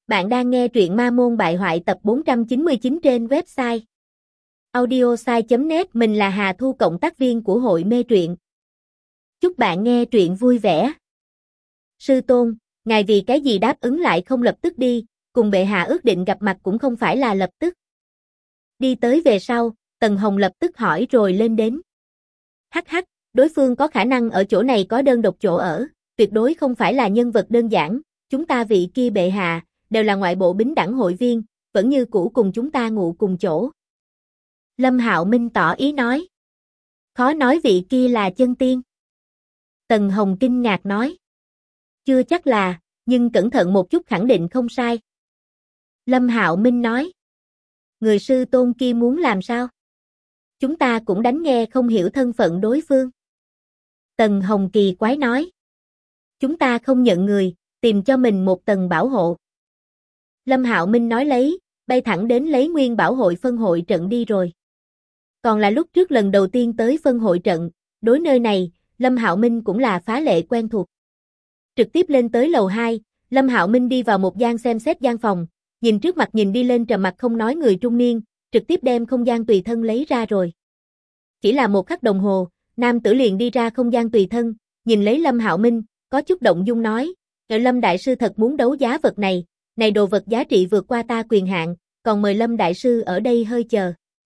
Bạn đang nghe truyện Ma Môn Bại Hoại tập 499 trên website audiosai.net. Mình là Hà Thu, cộng tác viên của hội mê truyện. Chúc bạn nghe truyện vui vẻ. Sư tôn, ngài vì cái gì đáp ứng lại không lập tức đi, cùng bệ hạ ước định gặp mặt cũng không phải là lập tức. Đi tới về sau, Tần Hồng lập tức hỏi rồi lên đến. Hắc hắc, đối phương có khả năng ở chỗ này có đơn độc chỗ ở, tuyệt đối không phải là nhân vật đơn giản, chúng ta vị kia bệ hạ đều là ngoại bộ bính đẳng hội viên, vẫn như cũ cùng chúng ta ngủ cùng chỗ. Lâm Hạo Minh tỏ ý nói. Khó nói vị kia là chân tiên. Tần Hồng kinh ngạc nói. Chưa chắc là, nhưng cẩn thận một chút khẳng định không sai. Lâm Hạo Minh nói. Người sư tôn kia muốn làm sao? Chúng ta cũng đánh nghe không hiểu thân phận đối phương. Tần Hồng kỳ quái nói. Chúng ta không nhận người, tìm cho mình một tầng bảo hộ. Lâm Hạo Minh nói lấy, bay thẳng đến lấy nguyên bảo hội phân hội trận đi rồi. Còn là lúc trước lần đầu tiên tới phân hội trận, đối nơi này, Lâm Hạo Minh cũng là phá lệ quen thuộc. Trực tiếp lên tới lầu 2, Lâm Hạo Minh đi vào một gian xem xét gian phòng, nhìn trước mặt nhìn đi lên trầm mặt không nói người trung niên, trực tiếp đem không gian tùy thân lấy ra rồi. Chỉ là một khắc đồng hồ, nam tử liền đi ra không gian tùy thân, nhìn lấy Lâm Hạo Minh, có chút động dung nói, Lâm đại sư thật muốn đấu giá vật này đồ vật giá trị vượt qua ta quyền hạn, còn mời Lâm đại sư ở đây hơi chờ.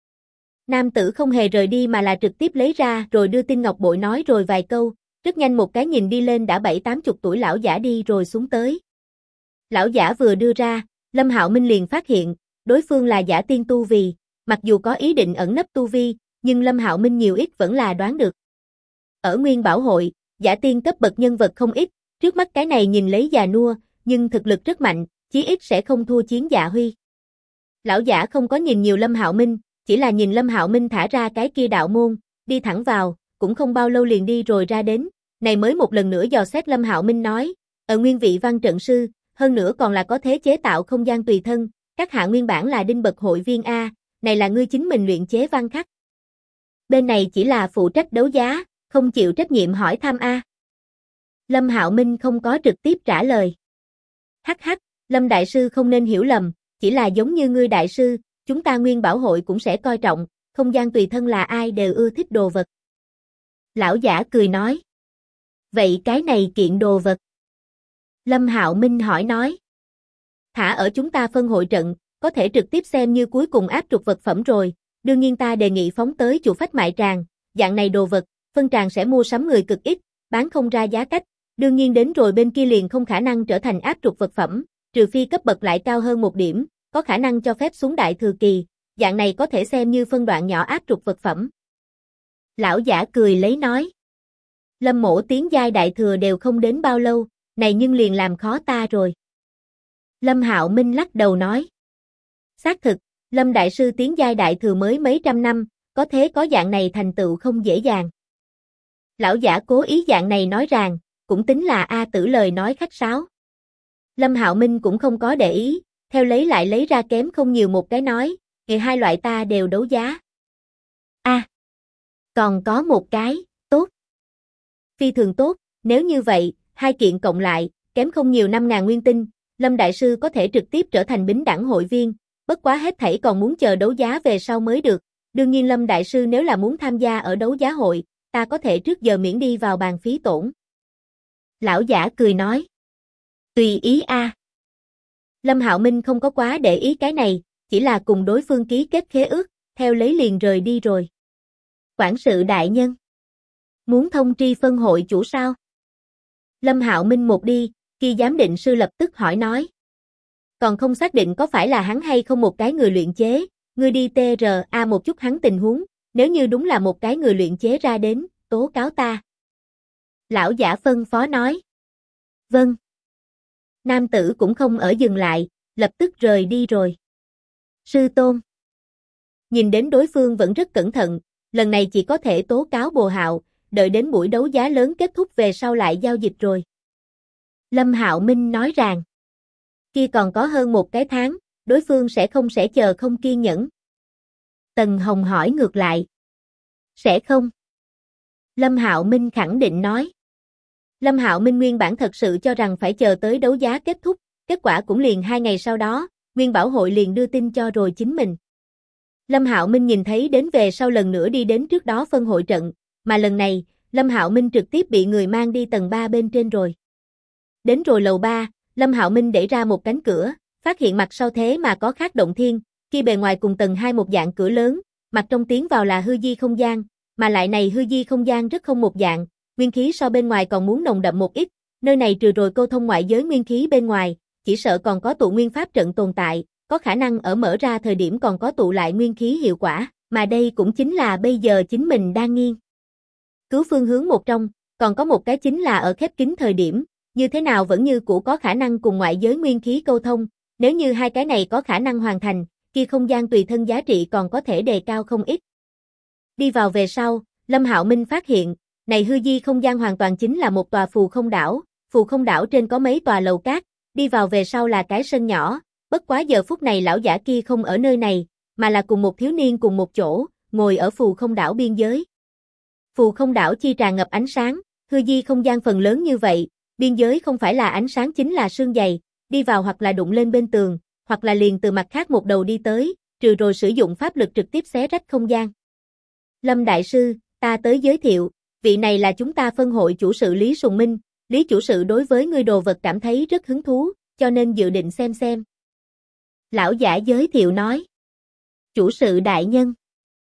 Nam tử không hề rời đi mà là trực tiếp lấy ra rồi đưa tin ngọc bội nói rồi vài câu, rất nhanh một cái nhìn đi lên đã 70-80 tuổi lão giả đi rồi xuống tới. Lão giả vừa đưa ra, Lâm Hạo Minh liền phát hiện, đối phương là giả tiên tu vi, mặc dù có ý định ẩn nấp tu vi, nhưng Lâm Hạo Minh nhiều ít vẫn là đoán được. Ở Nguyên Bảo hội, giả tiên cấp bậc nhân vật không ít, trước mắt cái này nhìn lấy già nua, nhưng thực lực rất mạnh, chí ít sẽ không thua Chiến Dạ Huy. Lão giả không có nhìn nhiều Lâm Hạo Minh, chỉ là nhìn Lâm Hạo Minh thả ra cái kia đạo môn, đi thẳng vào, cũng không bao lâu liền đi rồi ra đến, này mới một lần nữa dò xét Lâm Hạo Minh nói, ở nguyên vị văn trận sư, hơn nữa còn là có thế chế tạo không gian tùy thân, các hạ nguyên bản là đinh bậc hội viên A, này là ngươi chính mình luyện chế văn khắc. Bên này chỉ là phụ trách đấu giá, không chịu trách nhiệm hỏi thăm A. Lâm Hạo Minh không có trực tiếp trả lời. Hắc hắc, Lâm đại sư không nên hiểu lầm, chỉ là giống như ngươi đại sư, chúng ta Nguyên Bảo hội cũng sẽ coi trọng, không gian tùy thân là ai đều ưa thích đồ vật. Lão giả cười nói. Vậy cái này kiện đồ vật? Lâm Hạo Minh hỏi nói. Thả ở chúng ta phân hội trận, có thể trực tiếp xem như cuối cùng áp trục vật phẩm rồi, đương nhiên ta đề nghị phóng tới chủ phách mại tràng, dạng này đồ vật, phân tràng sẽ mua sắm người cực ít, bán không ra giá cách, đương nhiên đến rồi bên kia liền không khả năng trở thành áp trục vật phẩm, trừ phi cấp bậc lại cao hơn một điểm, có khả năng cho phép xuống đại thừa kỳ, dạng này có thể xem như phân đoạn nhỏ áp trục vật phẩm. Lão giả cười lấy nói. Lâm mỗ tiến giai đại thừa đều không đến bao lâu, này nhưng liền làm khó ta rồi. Lâm Hạo Minh lắc đầu nói. Xác thực, Lâm đại sư tiến giai đại thừa mới mấy trăm năm, có thế có dạng này thành tựu không dễ dàng. Lão giả cố ý dạng này nói rằng, cũng tính là A Tử lời nói khách sáo. Lâm Hạo Minh cũng không có để ý, theo lại lấy ra kém không nhiều một cái nói, hai loại ta đều đấu giá. Còn có một cái, tốt. Phi thường tốt, nếu như vậy, hai kiện cộng lại, kém không nhiều 5.000 nguyên tinh, Lâm đại sư có thể trực tiếp trở thành bính đẳng hội viên, bất quá hết thảy còn muốn chờ đấu giá về sau mới được. Đương nhiên Lâm đại sư nếu là muốn tham gia ở đấu giá hội, ta có thể trước giờ miễn đi vào bàn phí tổn. Lão giả cười nói. Tùy ý A. Lâm Hạo Minh không có quá để ý cái này, chỉ là cùng đối phương ký kết khế ước, theo liền rời đi rồi. Quản sự đại nhân. Muốn thông tri phân hội chủ sao? Lâm Hạo Minh một đi, kia giám định sư lập tức hỏi nói. Còn không xác định có phải là hắn hay không một cái người luyện chế, ngươi đi TRA một chút hắn tình huống, nếu như đúng là một cái người luyện chế ra đến, tố cáo ta. Lão giả phân phó nói. Vâng. Nam tử cũng không ở dừng lại, lập tức rời đi rồi. Sư tôn. Nhìn đến đối phương vẫn rất cẩn thận, lần này chỉ có thể tố cáo Bồ Hạo, đợi đến buổi đấu giá lớn kết thúc về sau lại giao dịch rồi. Lâm Hạo Minh nói rằng, kia còn có hơn một cái tháng, đối phương sẽ chờ không kiên nhẫn. Tần Hồng hỏi ngược lại. Sẽ không. Lâm Hạo Minh khẳng định nói. Lâm Hạo Minh nguyên bản thật sự cho rằng phải chờ tới đấu giá kết thúc, kết quả cũng liền 2 ngày sau đó, Nguyên Bảo hội liền đưa tin cho rồi chính mình. Lâm Hạo Minh nhìn thấy đến về sau lần nữa đi đến trước đó phân hội trận, mà lần này, Lâm Hạo Minh trực tiếp bị người mang đi tầng 3 bên trên rồi. Đến rồi lầu 3, Lâm Hạo Minh đẩy ra một cánh cửa, phát hiện mặt sau thế mà có khác động thiên, kia bề ngoài cùng tầng 2 một dạng cửa lớn, mặt trong tiến vào là hư di không gian, mà lại này hư di không gian rất không một dạng, nguyên khí so bên ngoài còn muốn nồng đậm một ít, nơi này trừ rồi câu thông ngoại giới nguyên khí bên ngoài, chỉ sợ còn có tụ nguyên pháp trận tồn tại, có khả năng ở mở ra thời điểm còn có tụ lại nguyên khí hiệu quả, mà đây cũng chính là bây giờ chính mình đang nghiên cứu phương hướng một trong, còn có một cái chính là ở khép kín thời điểm, như thế nào vẫn như cũ có khả năng cùng ngoại giới nguyên khí câu thông, nếu như hai cái này có khả năng hoàn thành, kia không gian tùy thân giá trị còn có thể đề cao không ít. Đi vào về sau, Lâm Hạo Minh phát hiện, này hư di không gian hoàn toàn chính là một tòa phù không đảo trên có mấy tòa lầu cát, đi vào về sau là cái sân nhỏ, bất quá giờ phút này lão giả kia không ở nơi này, mà là cùng một thiếu niên cùng một chỗ, ngồi ở phù không đảo biên giới. Phù không đảo chi tràn ngập ánh sáng, hư di không gian phần lớn như vậy, biên giới không phải là ánh sáng chính là sương dày, đi vào hoặc là đụng lên bên tường, hoặc là liền từ mặt khác một đầu đi tới, trừ rồi sử dụng pháp lực trực tiếp xé rách không gian. Lâm Đại Sư, ta tới giới thiệu, vị này là chúng ta phân hội chủ sự Lý Sùng Minh, Lý chủ sự đối với ngươi đồ vật cảm thấy rất hứng thú, cho nên dự định xem. Lão giả giới thiệu nói. Chủ sự đại nhân.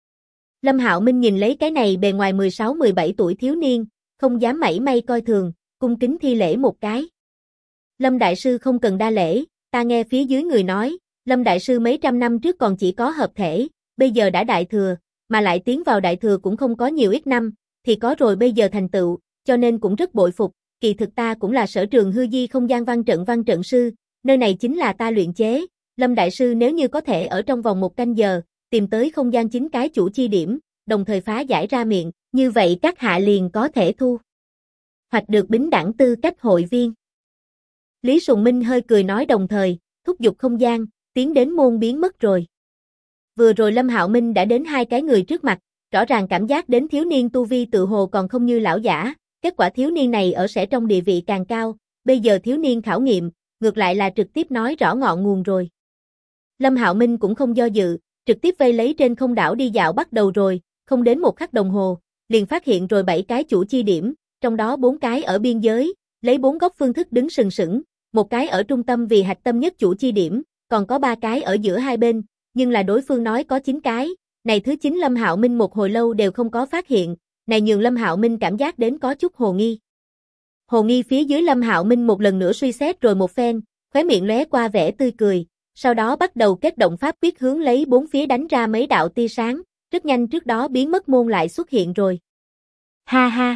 Lâm Hạo Minh nhìn lấy cái này bề ngoài 16-17 tuổi thiếu niên, không dám mảy may coi thường, cung kính thi lễ một cái. Lâm Đại Sư không cần đa lễ, ta nghe phía dưới người nói, Lâm Đại Sư mấy trăm năm trước còn chỉ có hợp thể, bây giờ đã đại thừa, mà lại tiến vào đại thừa cũng không có nhiều ít năm, thì có rồi bây giờ thành tựu, cho nên cũng rất bội phục, kỳ thực ta cũng là sở trường hư di không gian văn trận sư, nơi này chính là ta luyện chế, Lâm Đại Sư nếu như có thể ở trong vòng 1 canh giờ, tìm tới không gian 9 cái chủ chi điểm, đồng thời phá giải ra miệng, như vậy các hạ liền có thể thu hoạch được bính đẳng tư cách hội viên. Lý Sùng Minh hơi cười nói đồng thời, thúc giục không gian, tiến đến môn biến mất rồi. Vừa rồi Lâm Hạo Minh đã đến hai cái người trước mặt, rõ ràng cảm giác đến thiếu niên tu vi tự hồ còn không như lão giả, kết quả thiếu niên này ở sẽ trong địa vị càng cao, bây giờ thiếu niên khảo nghiệm, ngược lại là trực tiếp nói rõ ngọn nguồn rồi. Lâm Hạo Minh cũng không do dự, trực tiếp vây lấy trên không đảo đi dạo bắt đầu rồi, không đến 1 khắc đồng hồ, liền phát hiện rồi 7 cái chủ chi điểm, trong đó 4 cái ở biên giới, lấy 4 góc phương thức đứng sừng sững, một cái ở trung tâm vì hạch tâm nhất chủ chi điểm, còn có 3 cái ở giữa hai bên, nhưng là đối phương nói có 9 cái, này thứ 9 Lâm Hạo Minh một hồi lâu đều không có phát hiện, này nhường Lâm Hạo Minh cảm giác đến có chút hồ nghi. Hồ nghi phía dưới Lâm Hạo Minh một lần nữa suy xét rồi một phen, khóe miệng lóe qua vẻ tươi cười, sau đó bắt đầu kết động pháp quyết hướng lấy 4 phía đánh ra mấy đạo tia sáng, rất nhanh trước đó biến mất môn lại xuất hiện rồi. Ha ha!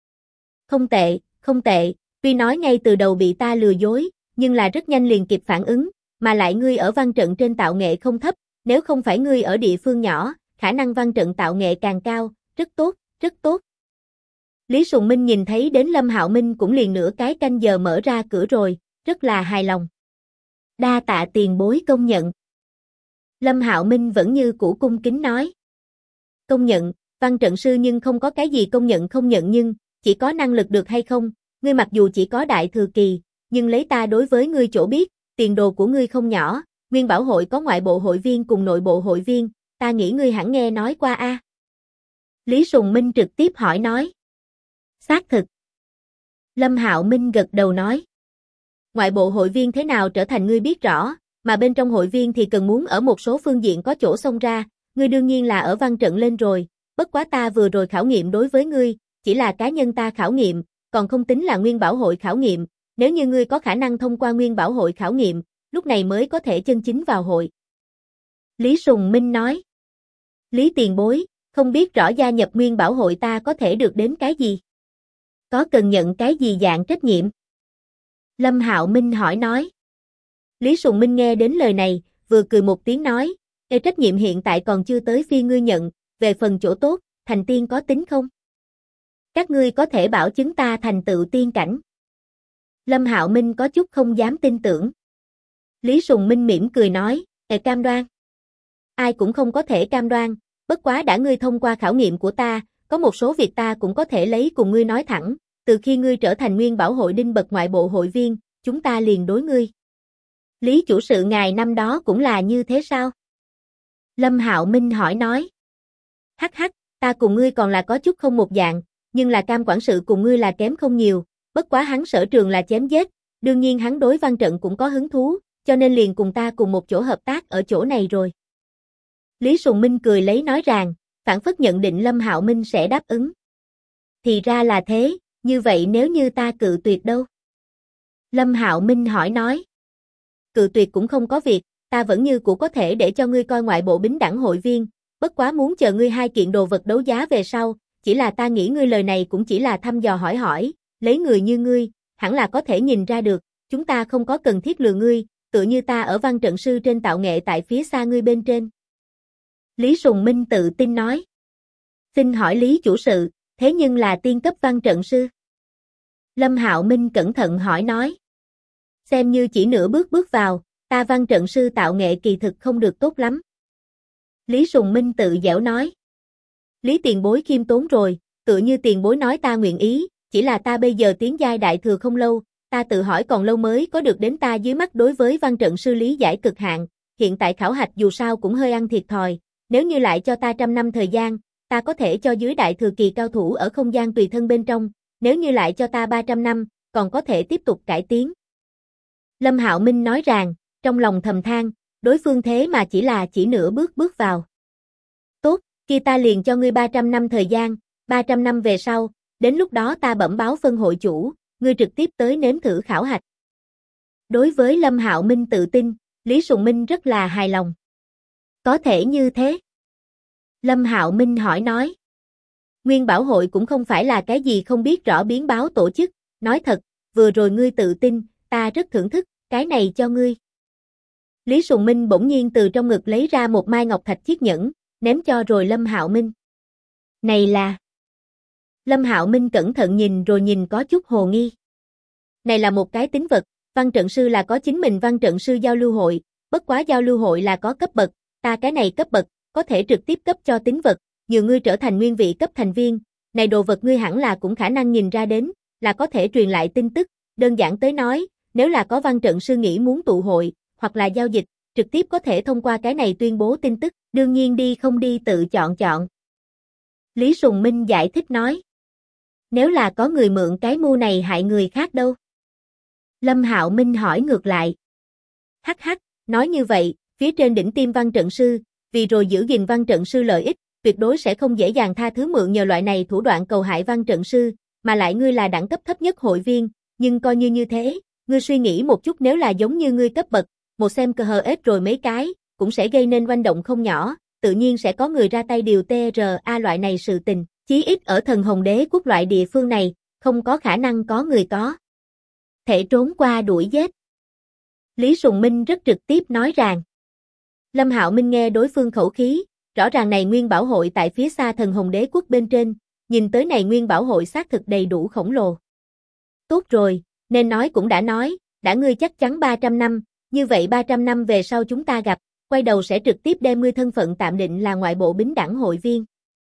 Không tệ, tuy nói ngay từ đầu bị ta lừa dối, nhưng là rất nhanh liền kịp phản ứng, mà lại ngươi ở văn trận trên tạo nghệ không thấp, nếu không phải ngươi ở địa phương nhỏ, khả năng văn trận tạo nghệ càng cao, rất tốt. Lý Sùng Minh nhìn thấy đến Lâm Hạo Minh cũng liền nửa cái canh giờ mở ra cửa rồi, rất là hài lòng. Đa tạ tiền bối công nhận. Lâm Hạo Minh vẫn như cũ cung kính nói. Công nhận, văn trận sư nhưng không có cái gì công nhận không nhận nhưng, chỉ có năng lực được hay không, ngươi mặc dù chỉ có đại thừa kỳ, nhưng lấy ta đối với ngươi chỗ biết, tiền đồ của ngươi không nhỏ, Nguyên Bảo hội có ngoại bộ hội viên cùng nội bộ hội viên, ta nghĩ ngươi hẳn nghe nói qua a. Lý Sùng Minh trực tiếp hỏi nói. Xác thực. Lâm Hạo Minh gật đầu nói. Ngoại bộ hội viên thế nào trở thành ngươi biết rõ, mà bên trong hội viên thì cần muốn ở một số phương diện có chỗ xông ra, ngươi đương nhiên là ở văn trận lên rồi, bất quá ta vừa rồi khảo nghiệm đối với ngươi, chỉ là cá nhân ta khảo nghiệm, còn không tính là Nguyên Bảo hội khảo nghiệm, nếu như ngươi có khả năng thông qua Nguyên Bảo hội khảo nghiệm, lúc này mới có thể chân chính vào hội. Lý Sùng Minh nói. Lý tiền bối, không biết rõ gia nhập Nguyên Bảo hội ta có thể được đến cái gì? Có cần nhận cái gì dạng trách nhiệm? Lâm Hạo Minh hỏi nói. Lý Sùng Minh nghe đến lời này, vừa cười một tiếng nói, trách nhiệm hiện tại còn chưa tới phiên ngươi nhận, về phần chỗ tốt, thành tiên có tính không? Các ngươi có thể bảo chứng ta thành tựu tiên cảnh. Lâm Hạo Minh có chút không dám tin tưởng. Lý Sùng Minh mỉm cười nói, cam đoan. Ai cũng không có thể cam đoan, bất quá đã ngươi thông qua khảo nghiệm của ta, có một số việc ta cũng có thể lấy cùng ngươi nói thẳng, từ khi ngươi trở thành Nguyên Bảo hội đinh bậc ngoại bộ hội viên, chúng ta liền đối ngươi Lý chủ sự ngài năm đó cũng là như thế sao? Lâm Hạo Minh hỏi nói. Hắc hắc, ta cùng ngươi còn là có chút không một dạng, nhưng là Cam quản sự cùng ngươi là kém không nhiều, bất quá hắn sở trường là chém giết, đương nhiên hắn đối văn trận cũng có hứng thú, cho nên liền cùng ta cùng một chỗ hợp tác ở chỗ này rồi. Lý Sùng Minh cười lấy nói rằng, phản phất nhận định Lâm Hạo Minh sẽ đáp ứng. Thì ra là thế, như vậy nếu như ta cự tuyệt đâu? Lâm Hạo Minh hỏi nói. Cự tuyệt cũng không có việc, ta vẫn như cũ có thể để cho ngươi coi ngoại bộ bính đảng hội viên, bất quá muốn chờ ngươi hai kiện đồ vật đấu giá về sau, chỉ là ta nghĩ ngươi lời này cũng chỉ là thăm dò hỏi hỏi, lấy người như ngươi, hẳn là có thể nhìn ra được, chúng ta không có cần thiết lừa ngươi, tựa như ta ở văn trận sư trên tạo nghệ tại phía xa ngươi bên trên. Lý Sùng Minh tự tin nói. Xin hỏi Lý chủ sự, thế nhưng là tiên cấp văn trận sư? Lâm Hạo Minh cẩn thận hỏi nói. Xem như chỉ nửa bước vào, ta văn trận sư tạo nghệ kỳ thực không được tốt lắm. Lý Sùng Minh tự giễu nói. Lý tiền bối khiêm tốn rồi, tựa như tiền bối nói ta nguyện ý, chỉ là ta bây giờ tiến giai đại thừa không lâu, ta tự hỏi còn lâu mới có được đến ta dưới mắt đối với văn trận sư lý giải cực hạn, hiện tại khảo hạch dù sao cũng hơi ăn thiệt thòi, nếu như lại cho ta 100 năm thời gian, ta có thể cho dưới đại thừa kỳ cao thủ ở không gian tùy thân bên trong, nếu như lại cho ta 300 năm, còn có thể tiếp tục cải tiến. Lâm Hạo Minh nói rằng, trong lòng thầm than, đối phương thế mà chỉ nửa bước vào. Tốt, kia ta liền cho ngươi 300 năm thời gian, 300 năm về sau, đến lúc đó ta bẩm báo phân hội chủ, ngươi trực tiếp tới nếm thử khảo hạch. Đối với Lâm Hạo Minh tự tin, Lý Sùng Minh rất là hài lòng. Có thể như thế. Lâm Hạo Minh hỏi nói. Nguyên Bảo hội cũng không phải là cái gì không biết rõ biến báo tổ chức, nói thật, vừa rồi ngươi tự tin, ta rất thưởng thức, cái này cho ngươi. Lý Sùng Minh bỗng nhiên từ trong ngực lấy ra một mai ngọc thạch chiếc nhẫn, ném cho rồi Lâm Hạo Minh. Này là... Lâm Hạo Minh cẩn thận nhìn rồi nhìn có chút hồ nghi. Này là một cái tín vật, văn trận sư là có chính mình văn trận sư giao lưu hội, bất quá giao lưu hội là có cấp bậc, ta cái này cấp bậc, có thể trực tiếp cấp cho tín vật, nhờ ngươi trở thành nguyên vị cấp thành viên, này đồ vật ngươi hẳn là cũng khả năng nhìn ra đến, là có thể truyền lại tin tức, đơn giản tới nói, nếu là có văn trận sư nghĩ muốn tụ hội, hoặc là giao dịch, trực tiếp có thể thông qua cái này tuyên bố tin tức, đương nhiên đi không đi tự chọn. Lý Sùng Minh giải thích nói. Nếu là có người mượn cái mưu này hại người khác đâu? Lâm Hạo Minh hỏi ngược lại. Hắc hắc, nói như vậy, phía trên đỉnh tiêm văn trận sư, vì rồi giữ gìn văn trận sư lợi ích, tuyệt đối sẽ không dễ dàng tha thứ mượn nhờ loại này thủ đoạn cầu hại văn trận sư, mà lại ngươi là đẳng cấp thấp nhất hội viên, nhưng coi như thế, ngươi suy nghĩ một chút nếu là giống như ngươi cấp bậc, một xem cờ hờ ết rồi mấy cái, cũng sẽ gây nên oanh động không nhỏ, tự nhiên sẽ có người ra tay điều TRA loại này sự tình, chí ít ở Thần Hồng Đế quốc loại địa phương này, không có khả năng có người có thể trốn qua đuổi giết. Lý Sùng Minh rất trực tiếp nói rằng. Lâm Hạo Minh nghe đối phương khẩu khí, rõ ràng này Nguyên Bảo hội tại phía xa Thần Hồng Đế quốc bên trên, nhìn tới này Nguyên Bảo hội xác thực đầy đủ khổng lồ. Tốt rồi, nên nói cũng đã nói, đã ngươi chắc chắn 300 năm, như vậy 300 năm về sau chúng ta gặp, quay đầu sẽ trực tiếp đem ngươi thân phận tạm định là ngoại bộ bính đảng hội viên.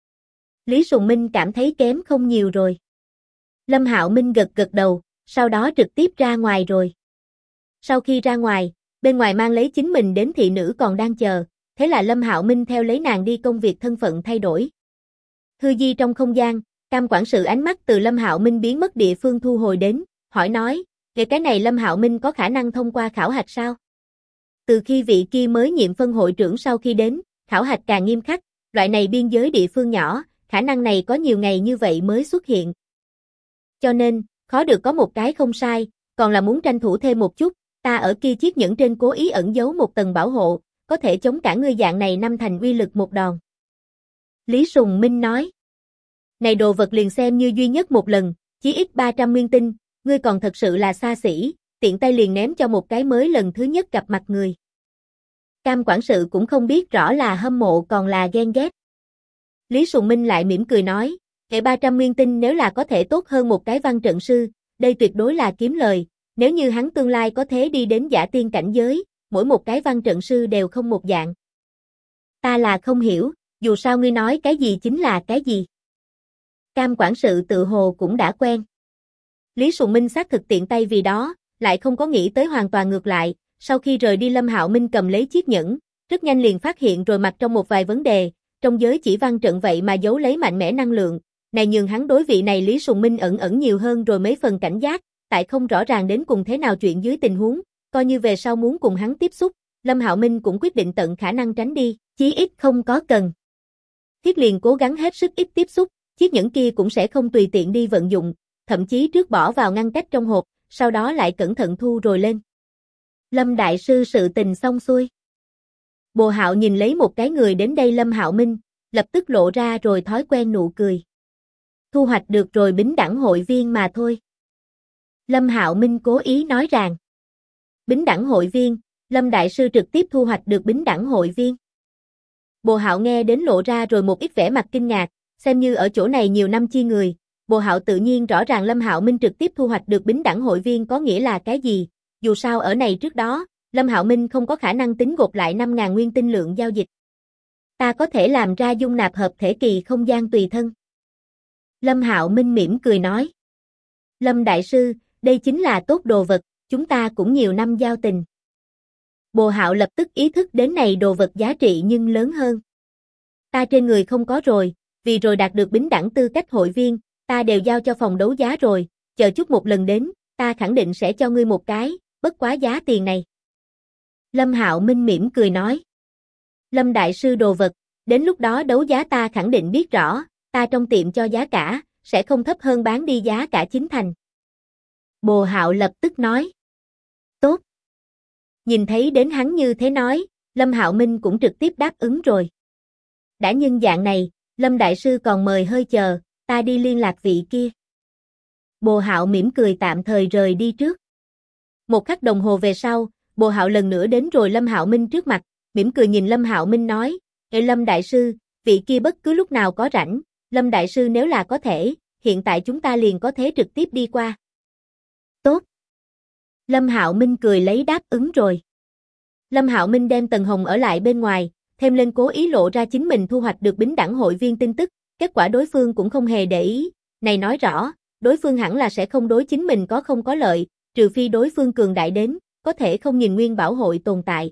Lý Sùng Minh cảm thấy kém không nhiều rồi. Lâm Hạo Minh gật đầu, sau đó trực tiếp ra ngoài rồi. Sau khi ra ngoài, bên ngoài mang lấy chính mình đến thị nữ còn đang chờ, thế là Lâm Hạo Minh theo lấy nàng đi công việc thân phận thay đổi. Hư di trong không gian, Cam quản sự ánh mắt từ Lâm Hạo Minh biến mất địa phương thu hồi đến, hỏi nói, về cái này Lâm Hạo Minh có khả năng thông qua khảo hạch sao? Từ khi vị kia mới nhiệm phân hội trưởng sau khi đến, khảo hạch càng nghiêm khắc, loại này biên giới địa phương nhỏ, khả năng này có nhiều ngày như vậy mới xuất hiện. Cho nên, khó được có một cái không sai, còn là muốn tranh thủ thêm một chút, ta ở kia chiếc nhẫn trên cố ý ẩn giấu một tầng bảo hộ, có thể chống cả ngươi dạng này năm thành uy lực một đòn. Lý Sùng Minh nói. Này đồ vật liền xem như duy nhất một lần, chí ít 300 nguyên tinh, ngươi còn thật sự là xa xỉ, tiện tay liền ném cho một cái mới lần thứ nhất gặp mặt người. Cam quản sự cũng không biết rõ là hâm mộ còn là ghen ghét. Lý Sùng Minh lại mỉm cười nói, hệ 300 nguyên tinh nếu là có thể tốt hơn một cái văn trận sư, đây tuyệt đối là kiếm lời, nếu như hắn tương lai có thế đi đến giả tiên cảnh giới, mỗi một cái văn trận sư đều không một dạng. Ta là không hiểu, dù sao ngươi nói cái gì chính là cái gì. Cam quản sự tự hồ cũng đã quen. Lý Sùng Minh xác thực tiện tay vì đó, lại không có nghĩ tới hoàn toàn ngược lại, Sau khi rời đi Lâm Hạo Minh cầm lấy chiếc nhẫn, rất nhanh liền phát hiện rồi mặt trong một vài vấn đề, trong giới chỉ văn trận vậy mà giấu lấy mạnh mẽ năng lượng, này nhường hắn đối vị này Lý Sùng Minh ẩn nhiều hơn rồi mấy phần cảnh giác, tại không rõ ràng đến cùng thế nào chuyện dưới tình huống, coi như về sau muốn cùng hắn tiếp xúc, Lâm Hạo Minh cũng quyết định tận khả năng tránh đi, chí ít không có cần. Thiết liền cố gắng hết sức ít tiếp xúc, chiếc nhẫn kia cũng sẽ không tùy tiện đi vận dụng, thậm chí trước bỏ vào ngăn cách trong hộp, sau đó lại cẩn thận thu rồi lên. Lâm đại sư sự tình xong xuôi. Bồ Hạo nhìn lấy một cái người đến đây Lâm Hạo Minh, lập tức lộ ra rồi thói quen nụ cười. Thu hoạch được rồi bính đẳng hội viên mà thôi. Lâm Hạo Minh cố ý nói rằng. Bính đẳng hội viên, Lâm đại sư trực tiếp thu hoạch được bính đẳng hội viên. Bồ Hạo nghe đến lộ ra rồi một ít vẻ mặt kinh ngạc, xem như ở chỗ này nhiều năm chi người, Bồ Hạo tự nhiên rõ ràng Lâm Hạo Minh trực tiếp thu hoạch được bính đẳng hội viên có nghĩa là cái gì, dù sao ở này trước đó, Lâm Hạo Minh không có khả năng tính gộp lại 5.000 nguyên tinh lượng giao dịch. Ta có thể làm ra dung nạp hợp thể kỳ không gian tùy thân. Lâm Hạo Minh mỉm cười nói. Lâm đại sư, đây chính là tốt đồ vật, chúng ta cũng nhiều năm giao tình. Bồ Hạo lập tức ý thức đến này đồ vật giá trị nhưng lớn hơn. Ta trên người không có rồi, vì rồi đạt được bính đẳng tư cách hội viên, ta đều giao cho phòng đấu giá rồi, chờ chút một lần đến, ta khẳng định sẽ cho ngươi một cái, bất quá giá tiền này. Lâm Hạo Minh mỉm cười nói. Lâm đại sư đồ vật, đến lúc đó đấu giá ta khẳng định biết rõ, ta trong tiệm cho giá cả, sẽ không thấp hơn bán đi giá cả chính thành. Bồ Hạo lập tức nói. Tốt. Nhìn thấy đến hắn như thế nói, Lâm Hạo Minh cũng trực tiếp đáp ứng rồi. Đã nhân dạng này, Lâm đại sư còn mời hơi chờ, ta đi liên lạc vị kia. Bồ Hạo mỉm cười tạm thời rời đi trước. Một khắc đồng hồ về sau, Bồ Hạo lần nữa đến rồi Lâm Hạo Minh trước mặt, mỉm cười nhìn Lâm Hạo Minh nói, Ê Lâm đại sư, vị kia bất cứ lúc nào có rảnh, Lâm đại sư nếu là có thể, hiện tại chúng ta liền có thể trực tiếp đi qua. Tốt. Lâm Hạo Minh cười lấy đáp ứng rồi. Lâm Hạo Minh đem Tần Hồng ở lại bên ngoài, thêm lên cố ý lộ ra chính mình thu hoạch được bính đẳng hội viên tin tức, kết quả đối phương cũng không hề để ý, này nói rõ, đối phương hẳn là sẽ không đối chính mình không có lợi, trừ phi đối phương cường đại đến, có thể không nhìn Nguyên Bảo hội tồn tại.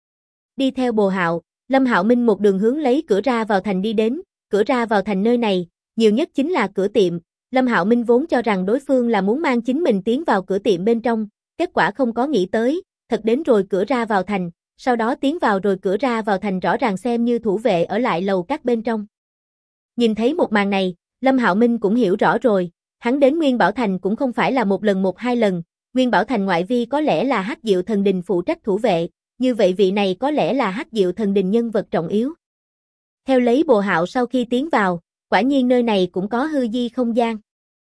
Đi theo Bồ Hạo, Lâm Hạo Minh một đường hướng lấy cửa ra vào thành đi đến, cửa ra vào thành nơi này, nhiều nhất chính là cửa tiệm, Lâm Hạo Minh vốn cho rằng đối phương là muốn mang chính mình tiến vào cửa tiệm bên trong, kết quả không có nghĩ tới, thật đến rồi cửa ra vào thành, sau đó tiến vào rồi cửa ra vào thành rõ ràng xem như thủ vệ ở lại lầu các bên trong. Nhìn thấy một màn này, Lâm Hạo Minh cũng hiểu rõ rồi, hắn đến Nguyên Bảo Thành cũng không phải là một lần một hai lần, Nguyên Bảo Thành ngoại vi có lẽ là Hắc Diệu Thần Đình phụ trách thủ vệ, như vậy vị này có lẽ là Hắc Diệu Thần Đình nhân vật trọng yếu. Theo lấy Bồ Hạo sau khi tiến vào, quả nhiên nơi này cũng có hư di không gian.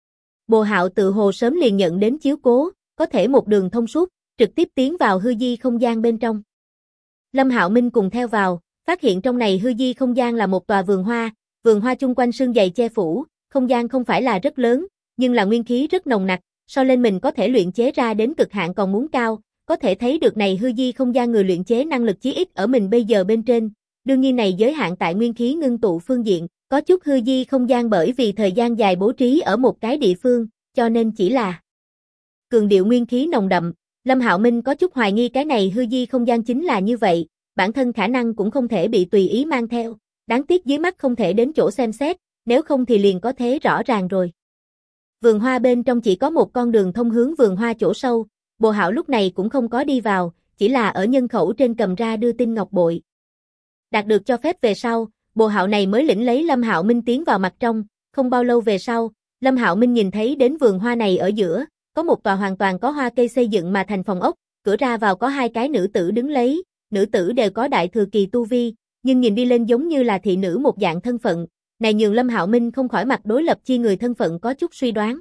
Bồ Hạo tự hồ sớm liền nhận đến chiếu cố, có thể một đường thông suốt, trực tiếp tiến vào hư di không gian bên trong. Lâm Hạo Minh cùng theo vào, phát hiện trong này hư di không gian là một tòa vườn hoa chung quanh sương dày che phủ, không gian không phải là rất lớn, nhưng là nguyên khí rất nồng nặc, so lên mình có thể luyện chế ra đến cực hạn còn muốn cao, có thể thấy được này hư di không gian người luyện chế năng lực chí ít ở mình bây giờ bên trên, đương nhiên này giới hạn tại nguyên khí ngưng tụ phương diện, có chút hư di không gian bởi vì thời gian dài bố trí ở một cái địa phương, cho nên chỉ là cường điệu nguyên khí nồng đậm. Lâm Hạo Minh có chút hoài nghi cái này hư di không gian chính là như vậy, bản thân khả năng cũng không thể bị tùy ý mang theo, đáng tiếc dưới mắt không thể đến chỗ xem xét, nếu không thì liền có thế rõ ràng rồi. Vườn hoa bên trong chỉ có một con đường thông hướng vườn hoa chỗ sâu, Bồ Hạo lúc này cũng không có đi vào, chỉ là ở nhân khẩu trên cầm ra đưa tin ngọc bội. Đạt được cho phép về sau, Bồ Hạo này mới lĩnh lấy Lâm Hạo Minh tiến vào mặt trong, không bao lâu về sau, Lâm Hạo Minh nhìn thấy đến vườn hoa này ở giữa, có một tòa hoàn toàn có hoa cây xây dựng mà thành phòng ốc, cửa ra vào có hai cái nữ tử đứng lấy, nữ tử đều có đại thừa kỳ tu vi, nhưng nhìn đi lên giống như là thị nữ một dạng thân phận, này nhường Lâm Hạo Minh không khỏi mặt đối lập chi người thân phận có chút suy đoán.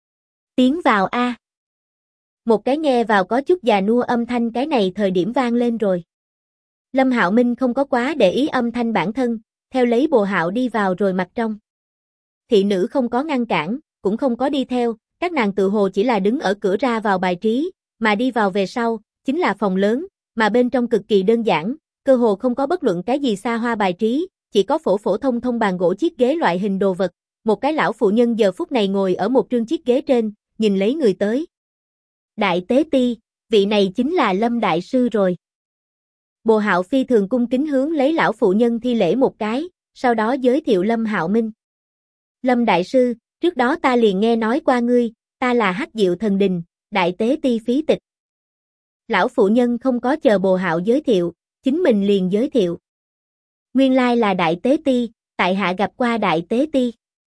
Tiến vào a. Một cái nghe vào có chút già nua âm thanh cái này thời điểm vang lên rồi. Lâm Hạo Minh không có quá để ý âm thanh bản thân, theo lấy Bồ Hạo đi vào rồi mặt trong. Thị nữ không có ngăn cản, cũng không có đi theo, các nàng tự hồ chỉ là đứng ở cửa ra vào bài trí, mà đi vào về sau, chính là phòng lớn, mà bên trong cực kỳ đơn giản, cơ hồ không có bất luận cái gì xa hoa bài trí, chỉ có phổ thông bàn gỗ chiếc ghế loại hình đồ vật, một cái lão phụ nhân giờ phút này ngồi ở một trương chiếc ghế trên, nhìn lấy người tới. Đại tế ti, vị này chính là Lâm Đại Sư rồi. Bồ Hạo phi thường cung kính hướng lấy lão phụ nhân thi lễ một cái, sau đó giới thiệu Lâm Hạo Minh. Lâm Đại Sư, trước đó ta liền nghe nói qua ngươi, ta là Hắc Diệu Thần Đình, Đại Tế Ti Phí Tịch. Lão phụ nhân không có chờ Bồ Hạo giới thiệu, chính mình liền giới thiệu. Nguyên lai là Đại Tế Ti, tại hạ gặp qua Đại Tế Ti.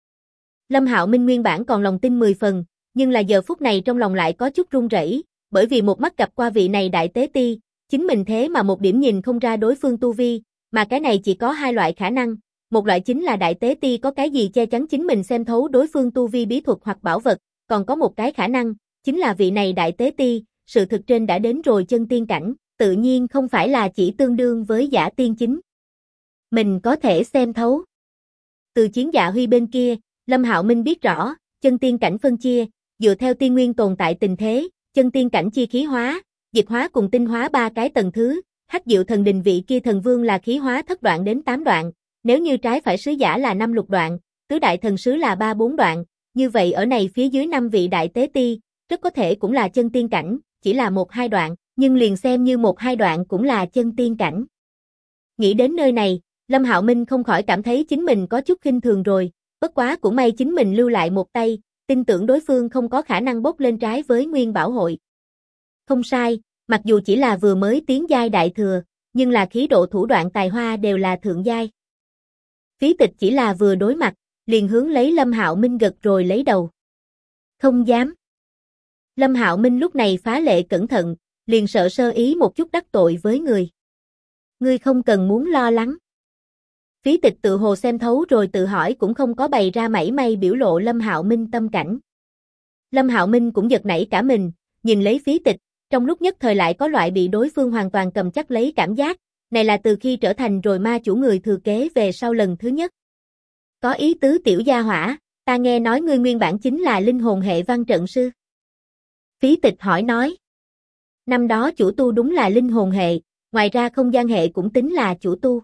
Lâm Hạo Minh nguyên bản còn lòng tin 10 phần, nhưng là giờ phút này trong lòng lại có chút run rẩy, bởi vì một mắt gặp qua vị này Đại Tế Ti, chính mình thế mà một điểm nhìn không ra đối phương tu vi, mà cái này chỉ có hai loại khả năng, một loại chính là Đại Tế Ti có cái gì che chắn chính mình xem thấu đối phương tu vi bí thuật hoặc bảo vật, còn có một cái khả năng, chính là vị này Đại Tế Ti, sự thực trên đã đến rồi chân tiên cảnh, tự nhiên không phải là chỉ tương đương với giả tiên chính. Mình có thể xem thấu. Từ Chiến Dạ Huy bên kia, Lâm Hạo Minh biết rõ, chân tiên cảnh phân chia, dựa theo tiên nguyên tồn tại tình thế, chân tiên cảnh chia khí hóa, dịch hóa cùng tinh hóa ba cái tầng thứ, Hắc Diệu Thần Đình vị kia thần vương là khí hóa thất đoạn đến 8 đoạn, nếu như trái phải sứ giả là 5 lục đoạn, tứ đại thần sứ là 3-4 đoạn, như vậy ở này phía dưới 5 vị Đại Tế Ti, rất có thể cũng là chân tiên cảnh, chỉ là 1-2 đoạn, nhưng liền xem như 1-2 đoạn cũng là chân tiên cảnh. Nghĩ đến nơi này, Lâm Hạo Minh không khỏi cảm thấy chính mình có chút khinh thường rồi, bất quá cũng may chính mình lưu lại một tay, tin tưởng đối phương không có khả năng bốc lên trái với Nguyên Bảo Hội. Không sai, mặc dù chỉ là vừa mới tiến giai đại thừa, nhưng là khí độ thủ đoạn tài hoa đều là thượng giai. Phí Tịch chỉ là vừa đối mặt, liền hướng lấy Lâm Hạo Minh gật rồi lấy đầu. Không dám. Lâm Hạo Minh lúc này phá lệ cẩn thận, liền sợ sơ ý một chút đắc tội với người. Ngươi không cần muốn lo lắng. Phí Tịch tự hồ xem thấu rồi tự hỏi cũng không có bày ra mảy may biểu lộ Lâm Hạo Minh tâm cảnh. Lâm Hạo Minh cũng giật nảy cả mình, nhìn lấy Phí Tịch, trong lúc nhất thời lại có loại bị đối phương hoàn toàn cầm chắc lấy cảm giác, này là từ khi trở thành rồi ma chủ người thừa kế về sau lần thứ nhất. Có ý tứ tiểu gia hỏa, ta nghe nói ngươi nguyên bản chính là linh hồn hệ văn trận sư. Phí Tịch hỏi nói. Năm đó chủ tu đúng là linh hồn hệ, ngoài ra không gian hệ cũng tính là chủ tu.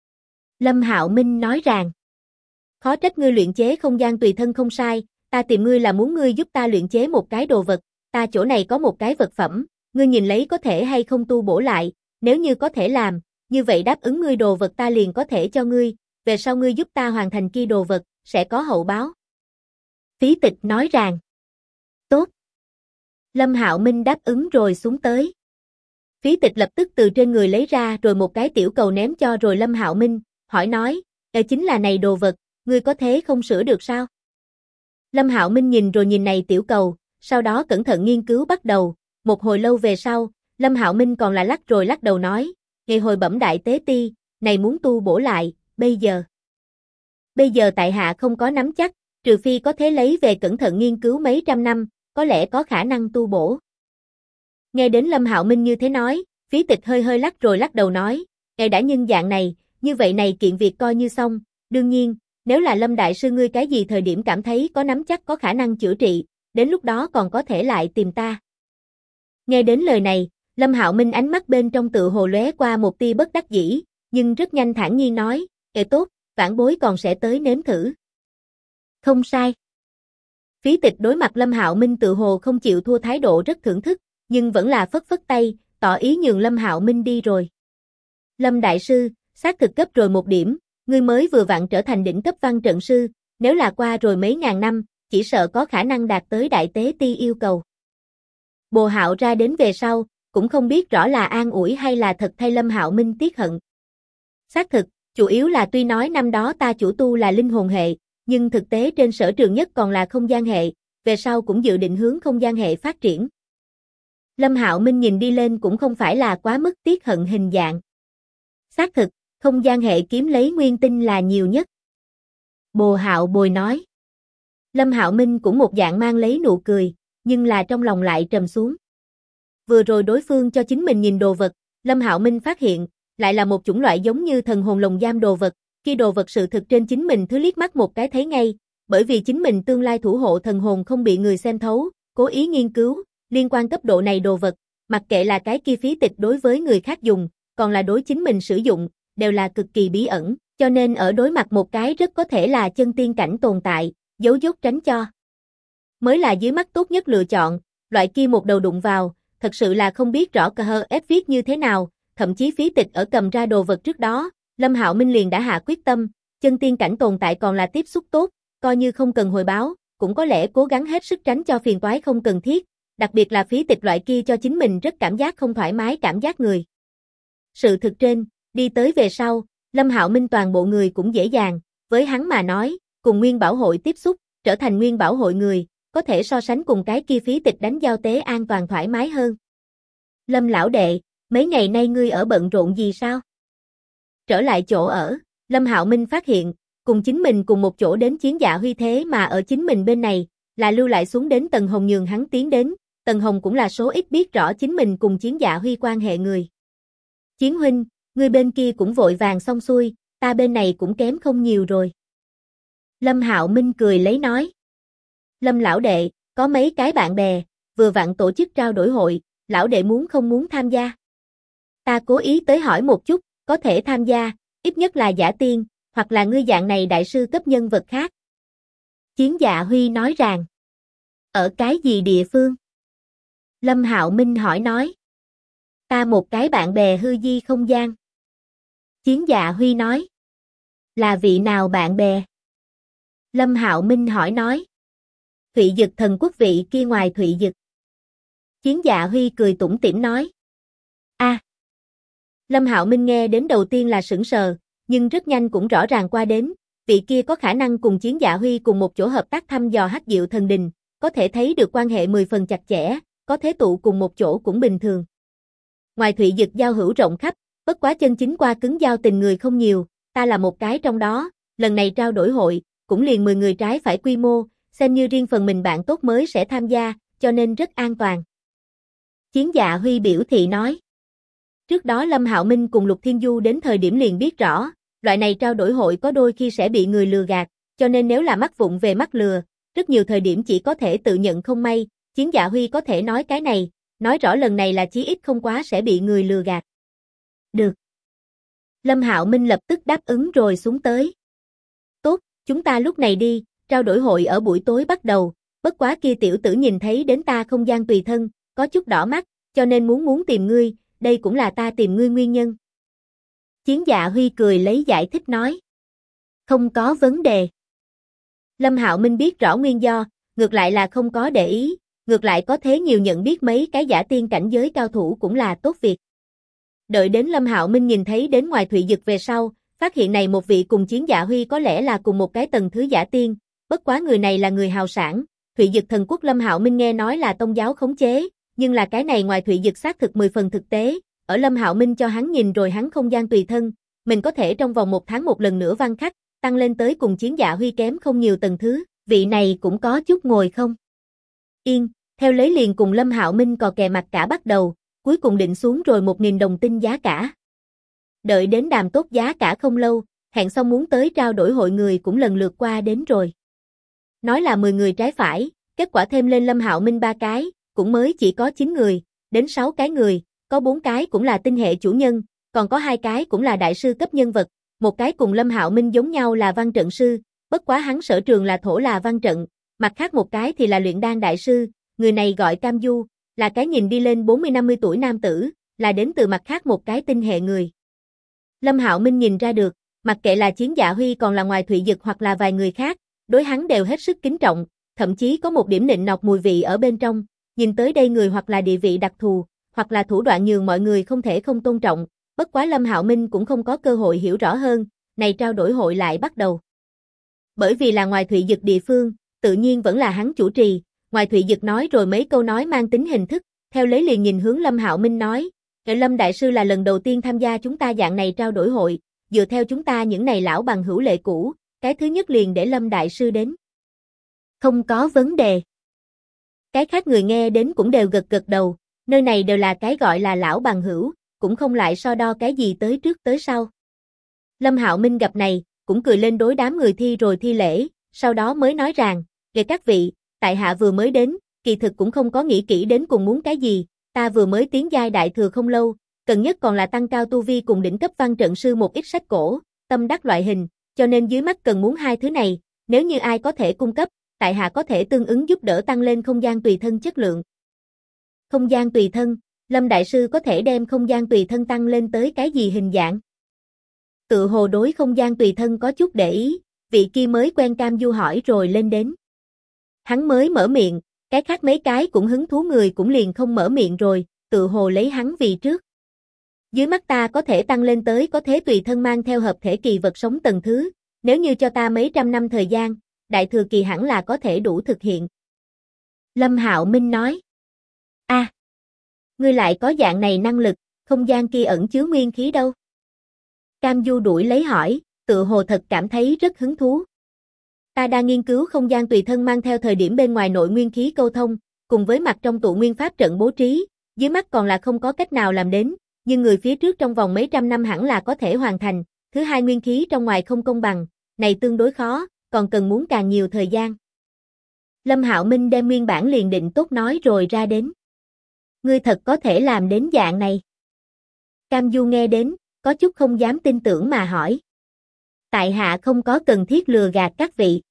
Lâm Hạo Minh nói rằng, khó trách ngươi luyện chế không gian tùy thân không sai, ta tìm ngươi là muốn ngươi giúp ta luyện chế một cái đồ vật, ta chỗ này có một cái vật phẩm, ngươi nhìn lấy có thể hay không tu bổ lại, nếu như có thể làm, như vậy đáp ứng ngươi đồ vật ta liền có thể cho ngươi, về sau ngươi giúp ta hoàn thành kia đồ vật, sẽ có hậu báo. Phí Tịch nói rằng, tốt. Lâm Hạo Minh đáp ứng rồi xuống tới. Phí Tịch lập tức từ trên người lấy ra rồi một cái tiểu cầu ném cho rồi Lâm Hạo Minh, hỏi nói, chính là này đồ vật, ngươi có thế không sửa được sao? Lâm Hạo Minh nhìn rồi nhìn này tiểu cầu, sau đó cẩn thận nghiên cứu bắt đầu, một hồi lâu về sau, Lâm Hạo Minh còn là lắc rồi lắc đầu nói, ngày hồi bẩm Đại Tế Ti, này muốn tu bổ lại, bây giờ tại hạ không có nắm chắc, trừ phi có thế lấy về cẩn thận nghiên cứu mấy trăm năm, có lẽ có khả năng tu bổ. Nghe đến Lâm Hạo Minh như thế nói, Phí Tịch hơi hơi lắc rồi lắc đầu nói, ngài đã nhân dạng này, như vậy này kiện việc coi như xong, đương nhiên, nếu là Lâm Đại Sư ngươi cái gì thời điểm cảm thấy có nắm chắc có khả năng chữa trị, đến lúc đó còn có thể lại tìm ta. Nghe đến lời này, Lâm Hạo Minh ánh mắt bên trong tự hồ lóe qua một tia bất đắc dĩ, nhưng rất nhanh thản nhiên nói, tốt, vãn bối còn sẽ tới nếm thử. Không sai. Phí Tịch đối mặt Lâm Hạo Minh tự hồ không chịu thua thái độ rất thưởng thức, nhưng vẫn là phất phất tay, tỏ ý nhường Lâm Hạo Minh đi rồi. Lâm Đại Sư, xác thực cấp rồi một điểm, ngươi mới vừa vặn trở thành đỉnh cấp văn trận sư, nếu là qua rồi mấy ngàn năm, chỉ sợ có khả năng đạt tới Đại Tế Ti yêu cầu. Bồ Hạo ra đến về sau, cũng không biết rõ là an ủi hay là thật thay Lâm Hạo Minh tiếc hận. Xác thực, chủ yếu là tuy nói năm đó ta chủ tu là linh hồn hệ, nhưng thực tế trên sở trường nhất còn là không gian hệ, về sau cũng dự định hướng không gian hệ phát triển. Lâm Hạo Minh nhìn đi lên cũng không phải là quá mức tiếc hận hình dạng. Xác thực, không gian hệ kiếm lấy nguyên tinh là nhiều nhất. Bồ Hạo bồi nói. Lâm Hạo Minh cũng một dạng mang lấy nụ cười, nhưng là trong lòng lại trầm xuống. Vừa rồi đối phương cho chính mình nhìn đồ vật, Lâm Hạo Minh phát hiện, lại là một chủng loại giống như thần hồn lồng giam đồ vật, khi đồ vật sự thực trên chính mình thứ liếc mắt một cái thấy ngay, bởi vì chính mình tương lai thủ hộ thần hồn không bị người xem thấu, cố ý nghiên cứu, liên quan cấp độ này đồ vật, mặc kệ là cái kia Phí Tịch đối với người khác dùng, còn là đối chính mình sử dụng, đều là cực kỳ bí ẩn, cho nên ở đối mặt một cái rất có thể là chân tiên cảnh tồn tại, giấu dốt tránh cho. Mới là dưới mắt tốt nhất lựa chọn, loại kia một đầu đụng vào, thật sự là không biết rõ CHF viết như thế nào, thậm chí phí tịch ở cầm ra đồ vật trước đó, Lâm Hạo Minh liền đã hạ quyết tâm, chân tiên cảnh tồn tại còn là tiếp xúc tốt, coi như không cần hồi báo, cũng có lẽ cố gắng hết sức tránh cho phiền toái không cần thiết, đặc biệt là phí tịch loại kia cho chính mình rất cảm giác không thoải mái cảm giác người. Sự thực trên, đi tới về sau, Lâm Hạo Minh toàn bộ người cũng dễ dàng, với hắn mà nói, cùng Nguyên Bảo hội tiếp xúc, trở thành Nguyên Bảo hội người, có thể so sánh cùng cái kia phí tịch đánh giao tế an toàn thoải mái hơn. Lâm lão đệ, mấy ngày nay ngươi ở bận rộn gì sao? Trở lại chỗ ở, Lâm Hạo Minh phát hiện, cùng chính mình cùng một chỗ đến Chiến Dạ Huy thế mà ở chính mình bên này, là lưu lại xuống đến Tần Hồng nhường hắn tiến đến, Tần Hồng cũng là số ít biết rõ chính mình cùng Chiến Dạ Huy quan hệ người. Chiến huynh, ngươi bên kia cũng vội vàng xong xuôi, ta bên này cũng kém không nhiều rồi. Lâm Hạo Minh cười lấy nói. Lâm lão đệ, có mấy cái bạn bè, vừa vặn tổ chức trao đổi hội, lão đệ muốn không muốn tham gia? Ta cố ý tới hỏi một chút, có thể tham gia, ít nhất là giả tiên, hoặc là ngươi dạng này đại sư cấp nhân vật khác. Chiến Dạ Huy nói rằng, ở cái gì địa phương? Lâm Hạo Minh hỏi nói. Ta một cái bạn bè hư di không gian. Chiến Dạ Huy nói. Là vị nào bạn bè? Lâm Hạo Minh hỏi nói. Thụy Dực thần quốc vị kia ngoài Thụy Dực. Chiến Dạ Huy cười tủm tỉm nói. A. Lâm Hạo Minh nghe đến đầu tiên là sững sờ, nhưng rất nhanh cũng rõ ràng qua đến, vị kia có khả năng cùng Chiến Dạ Huy cùng một chỗ hợp tác thăm dò Hắc Diệu thần đình, có thể thấy được quan hệ 10 phần chặt chẽ, có thế tụ cùng một chỗ cũng bình thường. Ngoài Thụy Dực giao hữu rộng khắp, bất quá chân chính qua cứng giao tình người không nhiều, ta là một cái trong đó, lần này trao đổi hội, cũng liền 10 người trái phải quy mô, xem như riêng phần mình bạn tốt mới sẽ tham gia, cho nên rất an toàn. Chiến Dạ Huy biểu thị nói. Trước đó Lâm Hạo Minh cùng Lục Thiên Du đến thời điểm liền biết rõ, loại này trao đổi hội có đôi khi sẽ bị người lừa gạt, cho nên nếu là mắc vụng về mắc lừa, rất nhiều thời điểm chỉ có thể tự nhận không may, Chiến Dạ Huy có thể nói cái này, nói rõ lần này là chí ít không quá sẽ bị người lừa gạt. Được. Lâm Hạo Minh lập tức đáp ứng rồi xuống tới. Tốt, chúng ta lúc này đi, trao đổi hội ở buổi tối bắt đầu, bất quá kia tiểu tử nhìn thấy đến ta không gian tùy thân, có chút đỏ mắt, cho nên muốn tìm ngươi, đây cũng là ta tìm ngươi nguyên nhân. Chiến Dạ Huy cười lấy giải thích nói. Không có vấn đề. Lâm Hạo Minh biết rõ nguyên do, ngược lại là không có để ý, ngược lại có thế nhiều nhận biết mấy cái giả tiên cảnh giới cao thủ cũng là tốt việc. Đợi đến Lâm Hạo Minh nhìn thấy đến ngoài Thụy Dực về sau, phát hiện này một vị cùng Chiến Dạ Huy có lẽ là cùng một cái tầng thứ giả tiên, bất quá người này là người hào sản, Thụy Dực thần quốc Lâm Hạo Minh nghe nói là tông giáo khống chế, nhưng là cái này ngoài Thụy Dực xác thực 10 phần thực tế, ở Lâm Hạo Minh cho hắn nhìn rồi hắn không gian tùy thân, mình có thể trong vòng 1 tháng một lần nữa văn khắc, tăng lên tới cùng Chiến Dạ Huy kém không nhiều tầng thứ, vị này cũng có chút ngồi không yên, theo lấy liền cùng Lâm Hạo Minh cò kè mặt cả bắt đầu, cuối cùng định xuống rồi 1.000 đồng tinh giá cả. Đợi đến đàm tốt giá cả không lâu, hẹn xong muốn tới trao đổi hội người cũng lần lượt qua đến rồi. Nói là 10 người trái phải, kết quả thêm lên Lâm Hạo Minh 3 cái, cũng mới chỉ có 9 người, đến 6 cái người, có 4 cái cũng là tinh hệ chủ nhân, còn có 2 cái cũng là đại sư cấp nhân vật, một cái cùng Lâm Hạo Minh giống nhau là văn trận sư, bất quá hắn sở trường là thổ là văn trận, mặt khác một cái thì là luyện đan đại sư, người này gọi Cam Du, là cái nhìn đi lên 40-50 tuổi nam tử, là đến từ mặt khác một cái tinh hệ người. Lâm Hạo Minh nhìn ra được, mặc kệ là Chiến Dạ Huy còn là ngoài Thụy Dực hoặc là vài người khác, đối hắn đều hết sức kính trọng, thậm chí có một điểm nịnh nọt mùi vị ở bên trong, nhìn tới đây người hoặc là địa vị đặc thù, hoặc là thủ đoạn nhường mọi người không thể không tôn trọng, bất quá Lâm Hạo Minh cũng không có cơ hội hiểu rõ hơn, này trao đổi hội lại bắt đầu. Bởi vì là ngoài Thụy Dực địa phương, tự nhiên vẫn là hắn chủ trì, ngoài Thụy Dực nói rồi mấy câu nói mang tính hình thức, theo lấy liền nhìn hướng Lâm Hạo Minh nói, Lâm đại sư là lần đầu tiên tham gia chúng ta dạng này trao đổi hội, dựa theo chúng ta những này lão bằng hữu lệ cũ, cái thứ nhất liền để Lâm đại sư đến. Không có vấn đề. Cái khác người nghe đến cũng đều gật gật đầu, nơi này đều là cái gọi là lão bằng hữu, cũng không lại so đo cái gì tới trước tới sau. Lâm Hạo Minh gặp này, cũng cười lên đối đám người thi rồi thi lễ, sau đó mới nói rằng, kể các vị, tại hạ vừa mới đến, kỳ thực cũng không có nghĩ kỹ đến cùng muốn cái gì, ta vừa mới tiến giai đại thừa không lâu, cần nhất còn là tăng cao tu vi cùng đỉnh cấp văn trận sư một ít sách cổ, tâm đắc loại hình, cho nên dưới mắt cần muốn 2 thứ này, nếu như ai có thể cung cấp, tại hạ có thể tương ứng giúp đỡ tăng lên không gian tùy thân chất lượng. Không gian tùy thân, Lâm Đại Sư có thể đem không gian tùy thân tăng lên tới cái gì hình dạng? Tự hồ đối không gian tùy thân có chút để ý, vị kia mới quen Cam Du hỏi rồi lên đến. Hắn mới mở miệng, cái khác mấy cái cũng hứng thú người cũng liền không mở miệng rồi, tự hồ lấy hắn vì trước. Dưới mắt ta có thể tăng lên tới có thế tùy thân mang theo hợp thể kỳ vật sống tầng thứ, nếu như cho ta mấy trăm năm thời gian, đại thừa kỳ hẳn là có thể đủ thực hiện. Lâm Hạo Minh nói. Ngươi lại có dạng này năng lực, không gian kia ẩn chứa nguyên khí đâu? Cam Du đuổi lấy hỏi, tự hồ thật cảm thấy rất hứng thú. Ta đang nghiên cứu không gian tùy thân mang theo thời điểm bên ngoài nội nguyên khí câu thông, cùng với mặt trong tụ nguyên pháp trận bố trí, dưới mắt còn là không có cách nào làm đến, nhưng người phía trước trong vòng mấy trăm năm hẳn là có thể hoàn thành. Thứ hai, nguyên khí trong ngoài không công bằng, này tương đối khó, còn cần muốn càng nhiều thời gian. Lâm Hạo Minh đem nguyên bản liền định tốt nói rồi ra đến. Ngươi thật có thể làm đến dạng này? Cam Du nghe đến, có chút không dám tin tưởng mà hỏi. Tại hạ không có cần thiết lừa gạt các vị.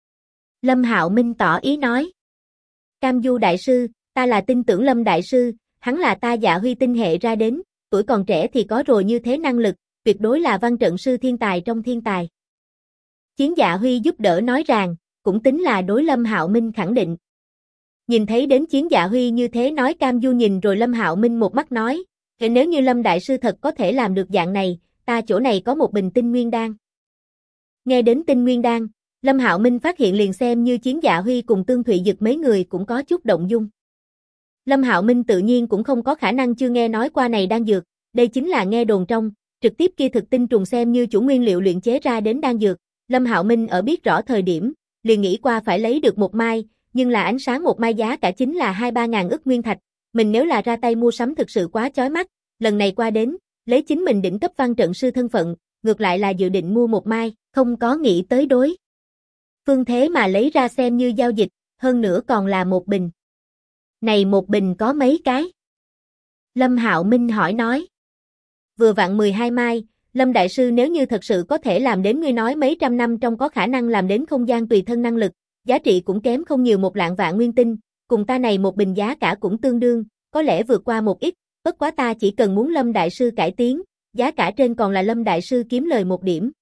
Lâm Hạo Minh tỏ ý nói. Cam Du đại sư, ta là tin tưởng Lâm đại sư, hắn là ta Dạ Huy tinh hệ ra đến, tuổi còn trẻ thì có rồi như thế năng lực, tuyệt đối là văn trận sư thiên tài trong thiên tài. Chiến Dạ Huy giúp đỡ nói rằng, cũng tính là đối Lâm Hạo Minh khẳng định. Nhìn thấy đến Chiến Dạ Huy như thế nói, Cam Du nhìn rồi Lâm Hạo Minh một mắt nói, nếu như Lâm đại sư thật có thể làm được dạng này, ta chỗ này có một bình tinh nguyên đan. Nghe đến tinh nguyên đan, Lâm Hạo Minh phát hiện liền xem như Chiến Dạ Huy cùng Tương Thụy Dực mấy người cũng có chút động dung. Lâm Hạo Minh tự nhiên cũng không có khả năng chưa nghe nói qua này đan dược, đây chính là nghe đồn trong, trực tiếp kia thực tinh trùng xem như chủ nguyên liệu luyện chế ra đến đan dược. Lâm Hạo Minh ở biết rõ thời điểm, liền nghĩ qua phải lấy được một mai, nhưng là ánh sáng một mai giá cả chính là 2-3 ngàn ức nguyên thạch, mình nếu là ra tay mua sắm thực sự quá chói mắt, lần này qua đến, lấy chính mình đỉnh cấp văn trận sư thân phận, ngược lại là dự định mua một mai, không có nghĩ tới đối phương thế mà lấy ra xem như giao dịch, hơn nữa còn là một bình. Này một bình có mấy cái? Lâm Hạo Minh hỏi nói. Vừa vặn 12 mai, Lâm đại sư nếu như thật sự có thể làm đến ngươi nói mấy trăm năm trong có khả năng làm đến không gian tùy thân năng lực, giá trị cũng kém không nhiều 1 lạng vạn nguyên tinh, cùng ta này một bình giá cả cũng tương đương, có lẽ vượt qua một ít, bất quá ta chỉ cần muốn Lâm đại sư cải tiến, giá cả trên còn là Lâm đại sư kiếm lời một điểm.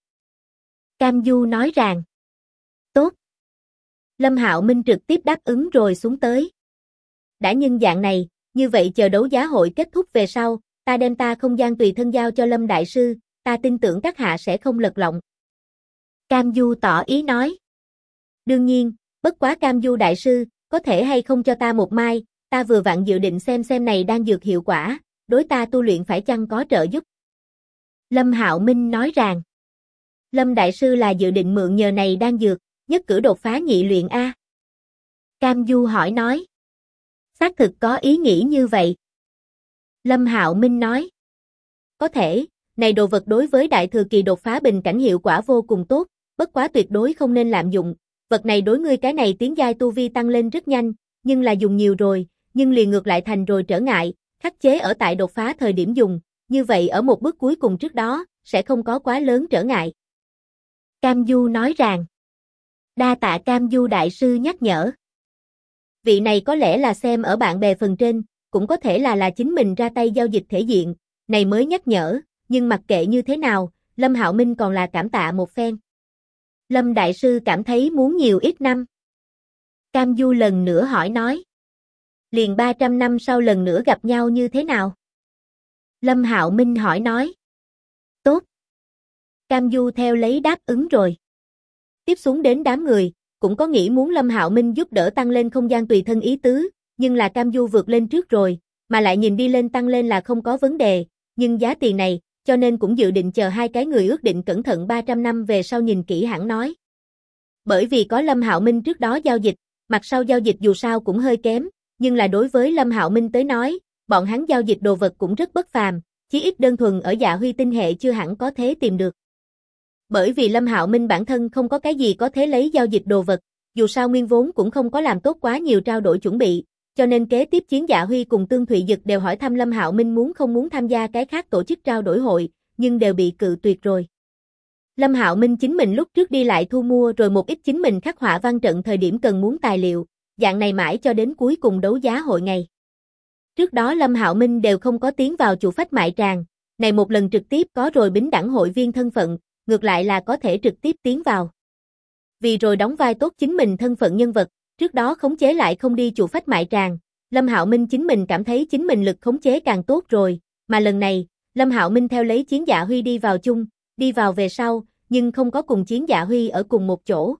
Cam Du nói rằng, tốt. Lâm Hạo Minh trực tiếp đáp ứng rồi xuống tới. Đã nhân dạng này, như vậy chờ đấu giá hội kết thúc về sau, ta đem ta không gian tùy thân giao cho Lâm đại sư, ta tin tưởng các hạ sẽ không lật lọng. Cam Du tỏ ý nói. Đương nhiên, bất quá Cam Du đại sư, có thể hay không cho ta một mai, ta vừa vặn dự định xem này đang dược hiệu quả, đối ta tu luyện phải chăng có trợ giúp. Lâm Hạo Minh nói rằng, Lâm đại sư là dự định mượn nhờ này đang dược, nhất cử đột phá nhị luyện A. Cam Du hỏi nói, xác thực có ý nghĩ như vậy. Lâm Hạo Minh nói, có thể, này đồ vật đối với đại thừa kỳ đột phá bình cảnh hiệu quả vô cùng tốt, bất quá tuyệt đối không nên lạm dụng, vật này đối ngươi cái này tiến giai tu vi tăng lên rất nhanh, nhưng là dùng nhiều rồi, nhưng liền ngược lại thành rồi trở ngại, khắc chế ở tại đột phá thời điểm dùng, như vậy ở một bước cuối cùng trước đó, sẽ không có quá lớn trở ngại. Cam Du nói rằng, đa tạ Cam Du đại sư nhắc nhở. Vị này có lẽ là xem ở bạn bè phần trên, cũng có thể là chính mình ra tay giao dịch thể diện, này mới nhắc nhở, nhưng mặc kệ như thế nào, Lâm Hạo Minh còn là cảm tạ một phen. Lâm đại sư cảm thấy muốn nhiều ít năm. Cam Du lần nữa hỏi nói. Liền 300 năm sau lần nữa gặp nhau như thế nào? Lâm Hạo Minh hỏi nói. Tốt. Cam Du theo lấy đáp ứng rồi. Tiếp xuống đến đám người, cũng có nghĩ muốn Lâm Hạo Minh giúp đỡ tăng lên không gian tùy thân ý tứ, nhưng là Cam Du vượt lên trước rồi, mà lại nhìn đi lên tăng lên là không có vấn đề, nhưng giá tiền này, cho nên cũng dự định chờ hai cái người ước định cẩn thận 300 năm về sau nhìn kỹ hẳn nói. Bởi vì có Lâm Hạo Minh trước đó giao dịch, mặt sau giao dịch dù sao cũng hơi kém, nhưng là đối với Lâm Hạo Minh tới nói, bọn hắn giao dịch đồ vật cũng rất bất phàm, chí ít đơn thuần ở Dạ Huy tinh hệ chưa hẳn có thế tìm được. Bởi vì Lâm Hạo Minh bản thân không có cái gì có thế lấy giao dịch đồ vật, dù sao nguyên vốn cũng không có làm tốt quá nhiều trao đổi chuẩn bị, cho nên kế tiếp Chiến Dạ Huy cùng Tương Thụy Dực đều hỏi thăm Lâm Hạo Minh muốn không muốn tham gia cái khác tổ chức trao đổi hội, nhưng đều bị cự tuyệt rồi. Lâm Hạo Minh chính mình lúc trước đi lại thu mua rồi một ít chính mình khắc họa văn trận thời điểm cần muốn tài liệu, dạng này mãi cho đến cuối cùng đấu giá hội ngày. Trước đó Lâm Hạo Minh đều không có tiến vào chủ phách mại tràng, này một lần trực tiếp có rồi bính đẳng hội viên thân phận, ngược lại là có thể trực tiếp tiến vào. Vì rồi đóng vai tốt chính mình thân phận nhân vật, trước đó khống chế lại không đi chủ phách mại tràng, Lâm Hạo Minh chính mình cảm thấy chính mình lực khống chế càng tốt rồi, mà lần này, Lâm Hạo Minh theo lấy Chiến Dạ Huy đi vào chung, đi vào về sau, nhưng không có cùng Chiến Dạ Huy ở cùng một chỗ.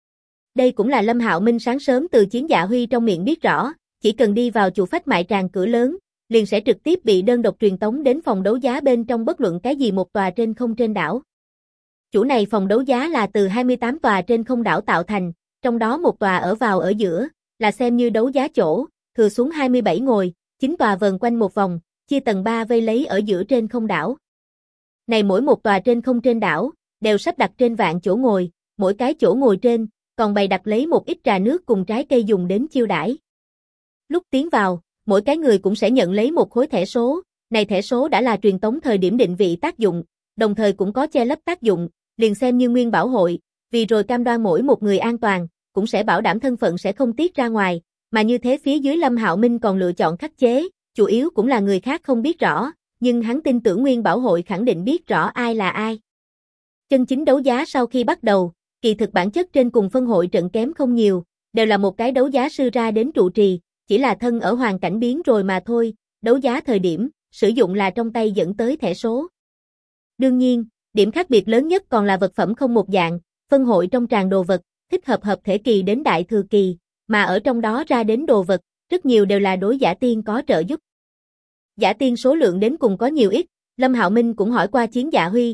Đây cũng là Lâm Hạo Minh sáng sớm từ Chiến Dạ Huy trong miệng biết rõ, chỉ cần đi vào chủ phách mại tràng cửa lớn, liền sẽ trực tiếp bị đơn độc truyền tống đến phòng đấu giá bên trong bất luận cái gì một tòa trên không trên đảo. Chủ này phòng đấu giá là từ 28 tòa trên không đảo tạo thành, trong đó một tòa ở vào ở giữa, là xem như đấu giá chỗ, thừa xuống 27 ngồi, 9 tòa vần quanh một vòng, chia tầng 3 vây lấy ở giữa trên không đảo. Này mỗi một tòa trên không trên đảo, đều sắp đặt trên vạn chỗ ngồi, mỗi cái chỗ ngồi trên, còn bày đặt lấy một ít trà nước cùng trái cây dùng đến chiêu đãi. Lúc tiến vào, mỗi cái người cũng sẽ nhận lấy một khối thẻ số, này thẻ số đã là truyền tống thời điểm định vị tác dụng, đồng thời cũng có che lấp tác dụng, liền xem như nguyên bảo hội, vì rồi cam đoan mỗi một người an toàn, cũng sẽ bảo đảm thân phận sẽ không tiết ra ngoài, mà như thế phía dưới Lâm Hạo Minh còn lựa chọn khắc chế, chủ yếu cũng là người khác không biết rõ, nhưng hắn tin tưởng nguyên bảo hội khẳng định biết rõ ai là ai. Chân chính đấu giá sau khi bắt đầu, kỳ thực bản chất trên cùng phân hội trận kém không nhiều, đều là một cái đấu giá sư ra đến trụ trì, chỉ là thân ở hoàn cảnh biến rồi mà thôi, đấu giá thời điểm, sử dụng là trong tay dẫn tới thẻ số. Đương nhiên, điểm khác biệt lớn nhất còn là vật phẩm không một dạng, phân hội trong tràng đồ vật, thích hợp hợp thể kỳ đến đại thừa kỳ, mà ở trong đó ra đến đồ vật, rất nhiều đều là đối giả tiên có trợ giúp. Giả tiên số lượng đến cùng có nhiều ít, Lâm Hạo Minh cũng hỏi qua Chiến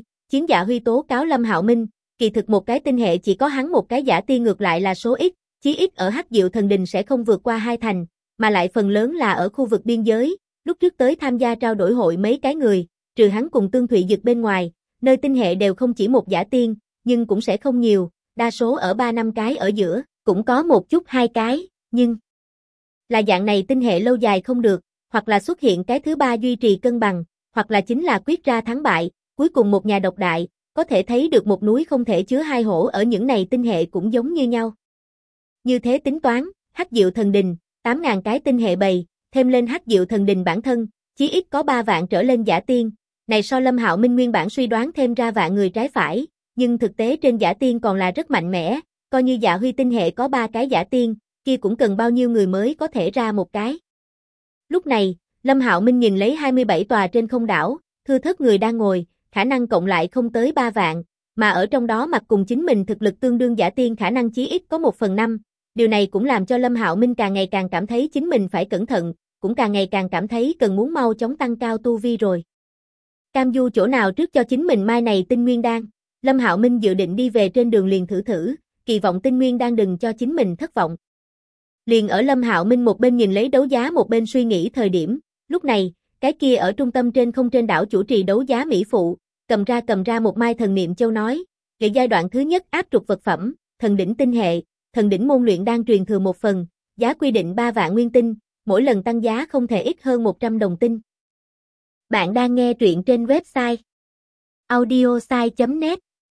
Dạ Huy tố cáo Lâm Hạo Minh, kỳ thực một cái tinh hệ chỉ có hắn một cái giả tiên ngược lại là số ít, chí ít ở Hắc Diệu Thần Đình sẽ không vượt qua 2 thành, mà lại phần lớn là ở khu vực biên giới, lúc trước tới tham gia trao đổi hội mấy cái người, trừ hắn cùng Tương Thụy Dực bên ngoài, nơi tinh hệ đều không chỉ một giả tiên, nhưng cũng sẽ không nhiều, đa số ở 3-5 cái ở giữa, cũng có một chút 2 cái, nhưng là dạng này tinh hệ lâu dài không được, hoặc là xuất hiện cái thứ ba duy trì cân bằng, hoặc là chính là quyết ra thắng bại, cuối cùng một nhà độc đại, có thể thấy được một núi không thể chứa hai hổ ở những này tinh hệ cũng giống như nhau. Như thế tính toán, Hắc Diệu Thần Đình, 8.000 cái tinh hệ bầy, thêm lên Hắc Diệu Thần Đình bản thân, chí ít có 3 vạn trở lên giả tiên, này so Lâm Hạo Minh nguyên bản suy đoán thêm ra vạn người trái phải, nhưng thực tế trên giả tiên còn là rất mạnh mẽ, coi như Dạ Huy tinh hệ có 3 cái giả tiên, kia cũng cần bao nhiêu người mới có thể ra một cái. Lúc này, Lâm Hạo Minh nhìn lấy 27 tòa trên không đảo, thưa thớt người đang ngồi, khả năng cộng lại không tới 3 vạn, mà ở trong đó mặc cùng chính mình thực lực tương đương giả tiên khả năng chí ít có 1/5, điều này cũng làm cho Lâm Hạo Minh càng ngày càng cảm thấy chính mình phải cẩn thận, cũng càng ngày càng cảm thấy cần muốn mau chóng tăng cao tu vi rồi. Cam du chỗ nào trước cho chính mình mai này tinh nguyên đan, Lâm Hạo Minh dự định đi về trên đường liền thử, kỳ vọng tinh nguyên đan đừng cho chính mình thất vọng. Liền ở Lâm Hạo Minh một bên nhìn lấy đấu giá một bên suy nghĩ thời điểm, lúc này, cái kia ở trung tâm trên không trên đảo chủ trì đấu giá mỹ phụ, cầm ra một mai thần niệm châu nói, về giai đoạn thứ nhất áp trục vật phẩm, thần đỉnh tinh hệ, thần đỉnh môn luyện đan truyền thừa 1 phần, giá quy định 3 vạn nguyên tinh, mỗi lần tăng giá không thể ít hơn 100 đồng tinh. Bạn đang nghe truyện trên website audiosai.net.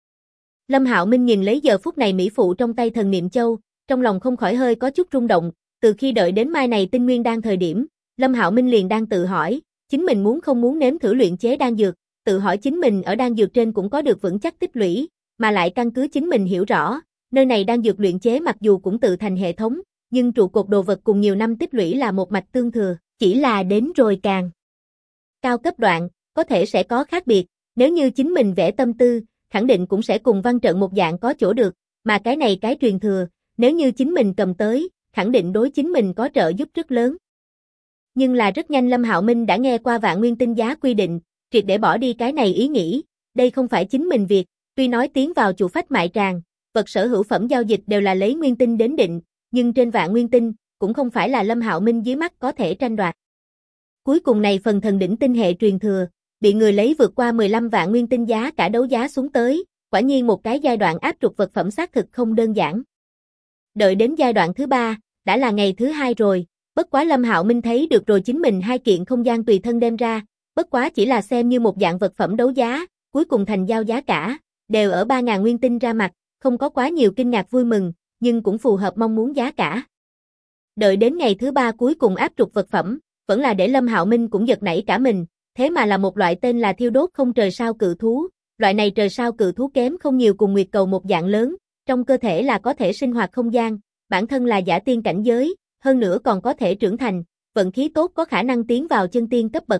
Lâm Hạo Minh nhìn lấy giờ phút này mỹ phụ trong tay thần niệm châu, trong lòng không khỏi hơi có chút rung động, từ khi đợi đến mai này tinh nguyên đan thời điểm, Lâm Hạo Minh liền đang tự hỏi, chính mình muốn không muốn nếm thử luyện chế đan dược, tự hỏi chính mình ở đan dược trên cũng có được vững chắc tích lũy, mà lại căn cứ chính mình hiểu rõ, nơi này đan dược luyện chế mặc dù cũng tự thành hệ thống, nhưng trụ cột đồ vật cùng nhiều năm tích lũy là một mạch tương thừa, chỉ là đến rồi càng cao cấp đoạn, có thể sẽ có khác biệt, nếu như chính mình vẽ tâm tư, khẳng định cũng sẽ cùng văn trận một dạng có chỗ được, mà cái này cái truyền thừa, nếu như chính mình cầm tới, khẳng định đối chính mình có trợ giúp rất lớn. Nhưng là rất nhanh Lâm Hạo Minh đã nghe qua vạn nguyên tinh giá quy định, triệt để bỏ đi cái này ý nghĩ, đây không phải chính mình việc, tuy nói tiến vào chủ phách mại tràng, vật sở hữu phẩm giao dịch đều là lấy nguyên tinh đến định, nhưng trên vạn nguyên tinh, cũng không phải là Lâm Hạo Minh dưới mắt có thể tranh đoạt. Cuối cùng này phần thần đỉnh tinh hệ truyền thừa, bị người lấy vượt qua 15 vạn nguyên tinh giá cả đấu giá xuống tới, quả nhiên một cái giai đoạn áp trục vật phẩm xác thực không đơn giản. Đợi đến giai đoạn thứ 3, đã là ngày thứ 2 rồi, bất quá Lâm Hạo Minh thấy được rồi chính mình 2 kiện không gian tùy thân đem ra, bất quá chỉ là xem như một dạng vật phẩm đấu giá, cuối cùng thành giao giá cả, đều ở 3.000 nguyên tinh ra mặt, không có quá nhiều kinh ngạc vui mừng, nhưng cũng phù hợp mong muốn giá cả. Đợi đến ngày thứ 3 cuối cùng áp trục vật vẫn là để Lâm Hạo Minh cũng giật nảy cả mình, thế mà là một loại tên là thiêu đốt không trời sao cự thú, loại này trời sao cự thú kém không nhiều cùng nguyệt cầu một dạng lớn, trong cơ thể là có thể sinh hoạt không gian, bản thân là giả tiên cảnh giới, hơn nữa còn có thể trưởng thành, vận khí tốt có khả năng tiến vào chân tiên cấp bậc.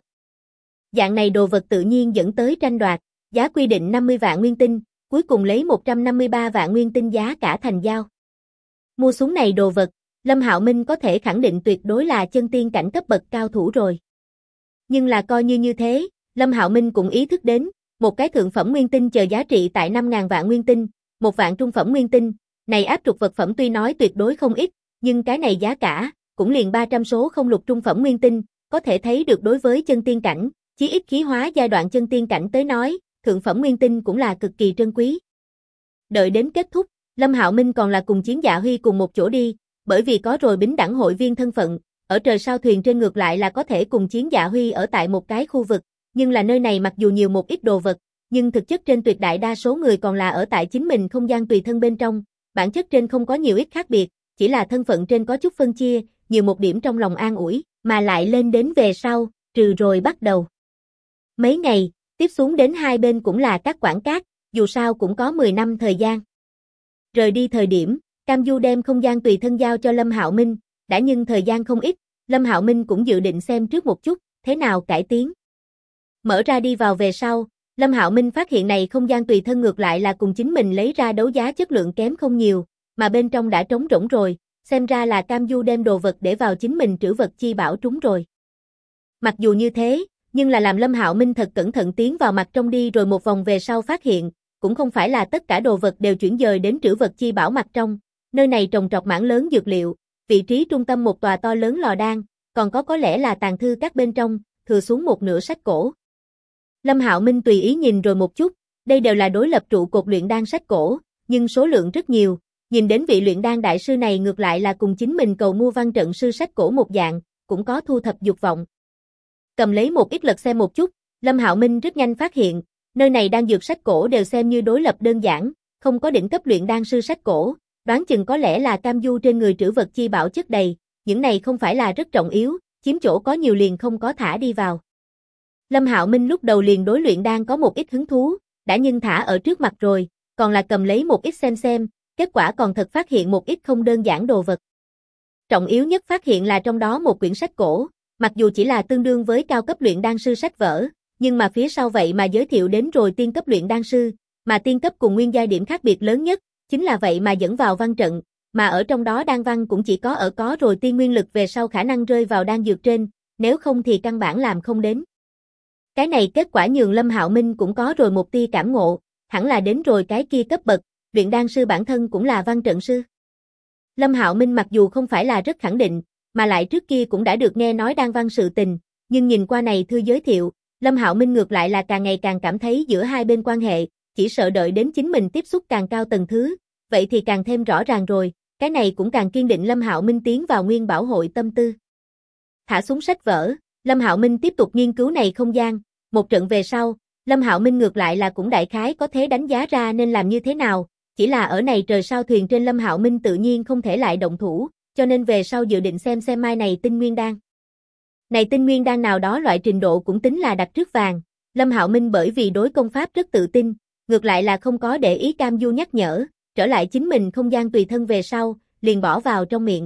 Dạng này đồ vật tự nhiên dẫn tới tranh đoạt, giá quy định 50 vạn nguyên tinh, cuối cùng lấy 153 vạn nguyên tinh giá cả thành giao. Mua súng này đồ vật, Lâm Hạo Minh có thể khẳng định tuyệt đối là chân tiên cảnh cấp bậc cao thủ rồi. Nhưng là coi như thế, Lâm Hạo Minh cũng ý thức đến, một cái thượng phẩm nguyên tinh chờ giá trị tại 5.000 vạn nguyên tinh, một vạn trung phẩm nguyên tinh, này áp trục vật phẩm tuy nói tuyệt đối không ít, nhưng cái này giá cả, cũng liền 300 số không lục trung phẩm nguyên tinh, có thể thấy được đối với chân tiên cảnh, chí ít khí hóa giai đoạn chân tiên cảnh tới nói, thượng phẩm nguyên tinh cũng là cực kỳ trân quý. Đợi đến kết thúc, Lâm Hạo Minh còn là cùng Chiến Dạ Huy cùng một chỗ đi, bởi vì có rồi bính đẳng hội viên thân phận, ở trời sao thuyền trên ngược lại là có thể cùng Chiến Dạ Huy ở tại một cái khu vực, nhưng là nơi này mặc dù nhiều một ít đồ vật, nhưng thực chất trên tuyệt đại đa số người còn là ở tại chính mình không gian tùy thân bên trong, bản chất trên không có nhiều ít khác biệt, chỉ là thân phận trên có chút phân chia, nhiều một điểm trong lòng an ủi, mà lại lên đến về sau, trừ rồi bắt đầu. Mấy ngày, tiếp xuống đến hai bên cũng là các quảng cát, dù sao cũng có 10 năm thời gian. Rời đi thời điểm, Cam Du đem không gian tùy thân giao cho Lâm Hạo Minh, đã nhưng thời gian không ít, Lâm Hạo Minh cũng dự định xem trước một chút, thế nào cải tiến. Mở ra đi vào về sau, Lâm Hạo Minh phát hiện này không gian tùy thân ngược lại là cùng chính mình lấy ra đấu giá chất lượng kém không nhiều, mà bên trong đã trống rỗng rồi, xem ra là Cam Du đem đồ vật để vào chính mình trữ vật chi bảo trúng rồi. Mặc dù như thế, nhưng là làm Lâm Hạo Minh thật cẩn thận tiến vào mặt trong đi rồi một vòng về sau phát hiện, cũng không phải là tất cả đồ vật đều chuyển dời đến trữ vật chi bảo mặt trong, nơi này trồng trọt mảng lớn dược liệu, vị trí trung tâm một tòa to lớn lò đan, còn có lẽ là tàng thư các bên trong, thừa xuống một nửa sách cổ. Lâm Hạo Minh tùy ý nhìn rồi một chút, đây đều là đối lập trụ cột luyện đan sách cổ, nhưng số lượng rất nhiều, nhìn đến vị luyện đan đại sư này ngược lại là cùng chính mình cầu mua văn trận sư sách cổ một dạng, cũng có thu thập dục vọng. Cầm lấy một ít lật xem một chút, Lâm Hạo Minh rất nhanh phát hiện, nơi này đan dược sách cổ đều xem như đối lập đơn giản, không có đỉnh cấp luyện đan sư sách cổ, đoán chừng có lẽ là Cam Du trên người trữ vật chi bảo chất đầy, những này không phải là rất trọng yếu, chiếm chỗ có nhiều liền không có thả đi vào. Lâm Hạo Minh lúc đầu liền đối luyện đan có một ít hứng thú, đã nhưng thả ở trước mặt rồi, còn là cầm lấy một ít xem, kết quả còn thật phát hiện một ít không đơn giản đồ vật. Trọng yếu nhất phát hiện là trong đó một quyển sách cổ, mặc dù chỉ là tương đương với cao cấp luyện đan sư sách vở, nhưng mà phía sau vậy mà giới thiệu đến rồi tiên cấp luyện đan sư, mà tiên cấp cùng nguyên giai điểm khác biệt lớn nhất, chính là vậy mà dẫn vào văn trận, mà ở trong đó đan văn cũng chỉ có rồi tiên nguyên lực về sau khả năng rơi vào đan dược trên, nếu không thì căn bản làm không đến. Cái này kết quả nhường Lâm Hạo Minh cũng có rồi một tia cảm ngộ, hẳn là đến rồi cái kia cấp bậc, luyện đan sư bản thân cũng là văn trận sư. Lâm Hạo Minh mặc dù không phải là rất khẳng định, mà lại trước kia cũng đã được nghe nói đan văn sự tình, nhưng nhìn qua này thư giới thiệu, Lâm Hạo Minh ngược lại là càng ngày càng cảm thấy giữa hai bên quan hệ, chỉ sợ đợi đến chính mình tiếp xúc càng cao tầng thứ, vậy thì càng thêm rõ ràng rồi, cái này cũng càng kiên định Lâm Hạo Minh tiến vào Nguyên Bảo hội tâm tư. Thả xuống sách vở, Lâm Hạo Minh tiếp tục nghiên cứu này không gian, một trận về sau, Lâm Hạo Minh ngược lại là cũng đại khái có thể đánh giá ra nên làm như thế nào, chỉ là ở này trời sao thuyền trên Lâm Hạo Minh tự nhiên không thể lại động thủ, cho nên về sau dự định xem mai này tinh nguyên đan. Này tinh nguyên đan nào đó loại trình độ cũng tính là đặt trước vàng, Lâm Hạo Minh bởi vì đối công pháp rất tự tin, ngược lại là không có để ý Cam Du nhắc nhở, trở lại chính mình không gian tùy thân về sau, liền bỏ vào trong miệng.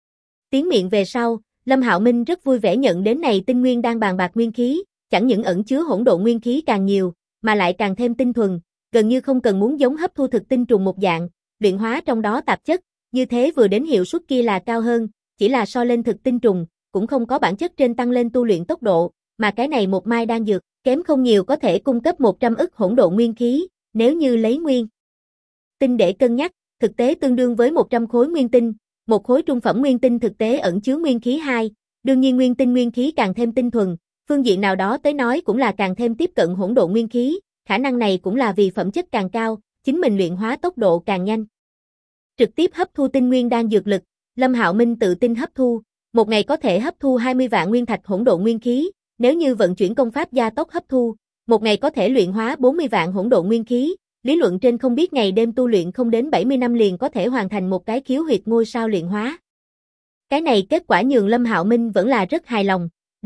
Tiến miệng về sau, Lâm Hạo Minh rất vui vẻ nhận đến này tinh nguyên đan bàn bạc nguyên khí, chẳng những ẩn chứa hỗn độn nguyên khí càng nhiều, mà lại càng thêm tinh thuần, gần như không cần muốn giống hấp thu thực tinh trùng một dạng, luyện hóa trong đó tạp chất, như thế vừa đến hiệu suất kia là cao hơn, chỉ là so lên thực tinh trùng, cũng không có bản chất trên tăng lên tu luyện tốc độ, mà cái này một mai đan dược, kém không nhiều có thể cung cấp 100 ức hỗn độn nguyên khí, nếu như lấy nguyên tinh để cân nhắc, thực tế tương đương với 100 khối nguyên tinh, một khối trung phẩm nguyên tinh thực tế ẩn chứa nguyên khí 2, đương nhiên nguyên tinh nguyên khí càng thêm tinh thuần, phương diện nào đó tới nói cũng là càng thêm tiếp cận hỗn độn nguyên khí, khả năng này cũng là vì phẩm chất càng cao, chính mình luyện hóa tốc độ càng nhanh. Trực tiếp hấp thu tinh nguyên đan dược lực, Lâm Hạo Minh tự tin hấp thu, một ngày có thể hấp thu 20 vạn nguyên thạch hỗn độn nguyên khí, nếu như vận chuyển công pháp gia tốc hấp thu, một ngày có thể luyện hóa 40 vạn hỗn độn nguyên khí, lý luận trên không biết ngày đêm tu luyện không đến 70 năm liền có thể hoàn thành một cái khiếu huyệt ngôi sao luyện hóa. Cái này kết quả nhường Lâm Hạo Minh vẫn là rất hài lòng,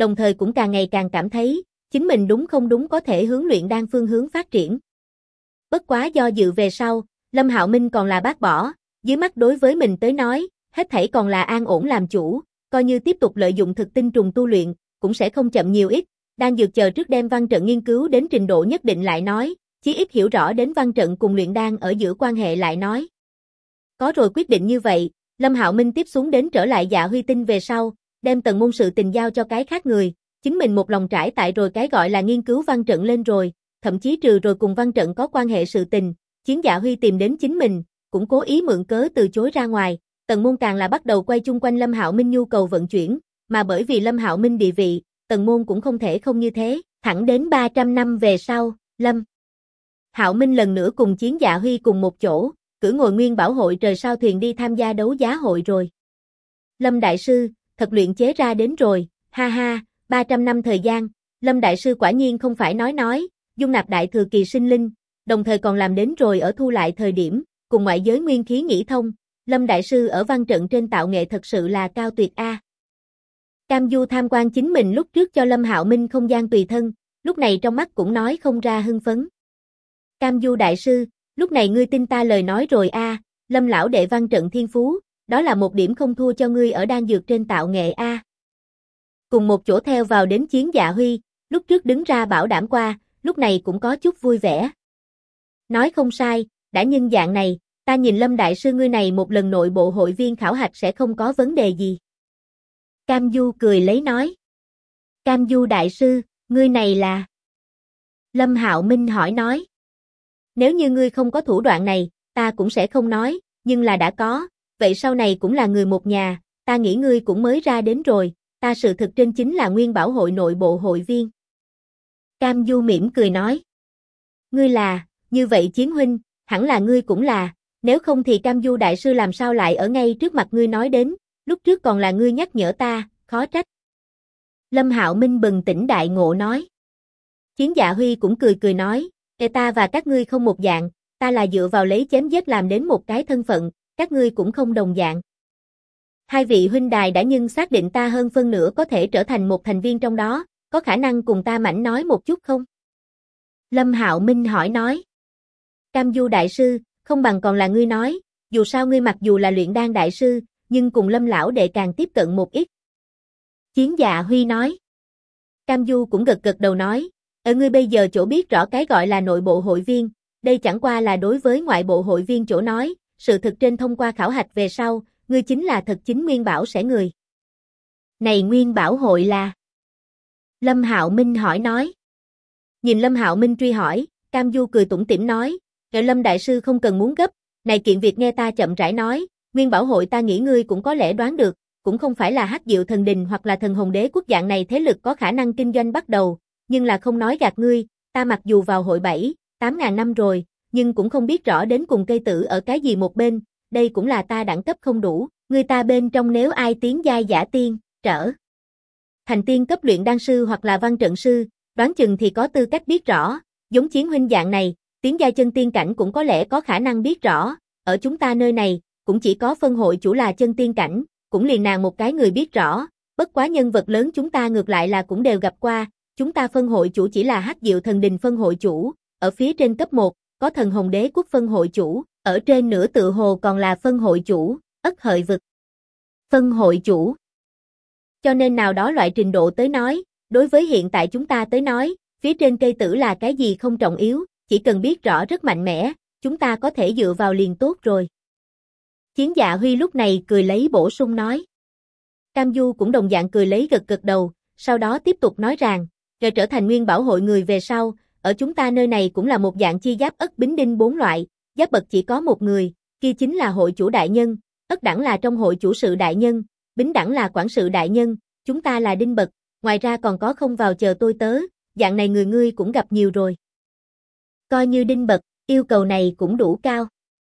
đồng thời cũng càng ngày càng cảm thấy, chính mình đúng không đúng có thể hướng luyện đan phương hướng phát triển. Bất quá do dự về sau, Lâm Hạo Minh còn là bác bỏ, dưới mắt đối với mình tới nói, hết thảy còn là an ổn làm chủ, coi như tiếp tục lợi dụng thực tinh trùng tu luyện, cũng sẽ không chậm nhiều ít, đang dược chờ trước đem văn trận nghiên cứu đến trình độ nhất định lại nói, chí ít hiểu rõ đến văn trận cùng luyện đan ở giữa quan hệ lại nói. Có rồi quyết định như vậy, Lâm Hạo Minh tiếp xuống đến trở lại Dạ Huy Tinh về sau, đem tần môn sự tình giao cho cái khác người, chính mình một lòng trải tại rồi cái gọi là nghiên cứu văn trận lên rồi, thậm chí trừ rồi cùng văn trận có quan hệ sự tình, Chiến Dạ Huy tìm đến chính mình, cũng cố ý mượn cớ từ chối ra ngoài, tần môn càng là bắt đầu quay chung quanh Lâm Hạo Minh nhu cầu vận chuyển, mà bởi vì Lâm Hạo Minh địa vị, tần môn cũng không thể không như thế, thẳng đến 300 năm về sau, Lâm Hạo Minh lần nữa cùng Chiến Dạ Huy cùng một chỗ, cử ngồi Nguyên Bảo hội trời sao thuyền đi tham gia đấu giá hội rồi. Lâm Đại Sư, thật luyện chế ra đến rồi, ha ha, 300 năm thời gian, Lâm Đại Sư quả nhiên không phải nói, dung nạp đại thừa kỳ sinh linh, đồng thời còn làm đến rồi ở thu lại thời điểm, cùng ngoại giới nguyên khí nghĩ thông, Lâm Đại Sư ở văn trận trên tạo nghệ thật sự là cao tuyệt a. Cam Du tham quan chính mình lúc trước cho Lâm Hạo Minh không gian tùy thân, lúc này trong mắt cũng nói không ra hưng phấn. Cam Du Đại Sư, lúc này ngươi tin ta lời nói rồi a, Lâm lão đệ văn trận thiên phú, đó là một điểm không thua cho ngươi ở đan dược trên tạo nghệ a. Cùng một chỗ theo vào đến Chiến Dạ Huy, lúc trước đứng ra bảo đảm qua, lúc này cũng có chút vui vẻ. Nói không sai, đã nhân dạng này, ta nhìn Lâm Đại Sư ngươi này một lần nội bộ hội viên khảo hạch sẽ không có vấn đề gì. Cam Du cười lấy nói. Cam Du Đại Sư, ngươi này là... Lâm Hạo Minh hỏi nói. Nếu như ngươi không có thủ đoạn này, ta cũng sẽ không nói, nhưng là đã có, vậy sau này cũng là người một nhà, ta nghĩ ngươi cũng mới ra đến rồi, ta sự thực trên chính là Nguyên Bảo hội nội bộ hội viên. Cam Du mỉm cười nói. Ngươi là, như vậy Chiến huynh, hẳn là ngươi cũng là, nếu không thì Cam Du Đại Sư làm sao lại ở ngay trước mặt ngươi nói đến, lúc trước còn là ngươi nhắc nhở ta, khó trách. Lâm Hạo Minh bừng tỉnh đại ngộ nói. Chiến Dạ Huy cũng cười cười nói, ta và các ngươi không một dạng, ta là dựa vào lấy chém giết làm đến một cái thân phận, các ngươi cũng không đồng dạng. Hai vị huynh đài đã nhưng xác định ta hơn phân nửa có thể trở thành một thành viên trong đó, có khả năng cùng ta mảnh nói một chút không? Lâm Hạo Minh hỏi nói. Cam Du Đại Sư, không bằng còn là ngươi nói, dù sao ngươi mặc dù là luyện đan đại sư, nhưng cùng Lâm lão đệ càng tiếp cận một ít. Chiến Dạ Huy nói. Cam Du cũng gật gật đầu nói, ở ngươi bây giờ chỗ biết rõ cái gọi là nội bộ hội viên, đây chẳng qua là đối với ngoại bộ hội viên chỗ nói, sự thực trên thông qua khảo hạch về sau, ngươi chính là thật chính Nguyên Bảo sẽ người. Này Nguyên Bảo hội là? Lâm Hạo Minh hỏi nói. Nhìn Lâm Hạo Minh truy hỏi, Cam Du cười tủm tỉm nói, Lâm Đại Sư không cần muốn gấp, này kiện việc nghe ta chậm rãi nói, Nguyên Bảo hội ta nghĩ ngươi cũng có lẽ đoán được, cũng không phải là Hắc Diệu Thần Đình hoặc là Thần Hồn Đế quốc dạng này thế lực có khả năng kinh doanh bắt đầu, nhưng là không nói gạt ngươi, ta mặc dù vào hội 7-8 ngàn năm rồi, nhưng cũng không biết rõ đến cùng cây tử ở cái gì một bên, đây cũng là ta đẳng cấp không đủ, người ta bên trong nếu ai tiến giai giả tiên, trở thành tiên cấp luyện đan sư hoặc là văn trận sư, đoán chừng thì có tư cách biết rõ, giống Chiến huynh dạng này, tiến giai chân tiên cảnh cũng có lẽ có khả năng biết rõ, ở chúng ta nơi này, cũng chỉ có phân hội chủ là chân tiên cảnh, cũng liền nàng một cái người biết rõ, bất quá nhân vật lớn chúng ta ngược lại là cũng đều gặp qua, chúng ta phân hội chủ chỉ là Hắc Diệu Thần Đình phân hội chủ, ở phía trên cấp 1, có Thần Hồn Đế quốc phân hội chủ, ở trên nửa tự hồ còn là phân hội chủ, Ất Hợi vực phân hội chủ. Cho nên nào đó loại trình độ tới nói, đối với hiện tại chúng ta tới nói, phía trên cây tử là cái gì không trọng yếu, chỉ cần biết rõ rất mạnh mẽ, chúng ta có thể dựa vào liền tốt rồi. Chiến Dạ Huy lúc này cười lấy bổ sung nói. Cam Du cũng đồng dạng cười lấy gật gật đầu, sau đó tiếp tục nói rằng, rồi trở thành Nguyên Bảo hội người về sau, ở chúng ta nơi này cũng là một dạng chi giáp ất bính đinh 4 loại, giáp bậc chỉ có một người, kia chính là hội chủ đại nhân, ất đẳng là trong hội chủ sự đại nhân, bính đẳng là quản sự đại nhân, chúng ta là đinh bậc, ngoài ra còn có không vào chờ tôi tớ, dạng này người ngươi cũng gặp nhiều rồi. Coi như đinh bậc, yêu cầu này cũng đủ cao.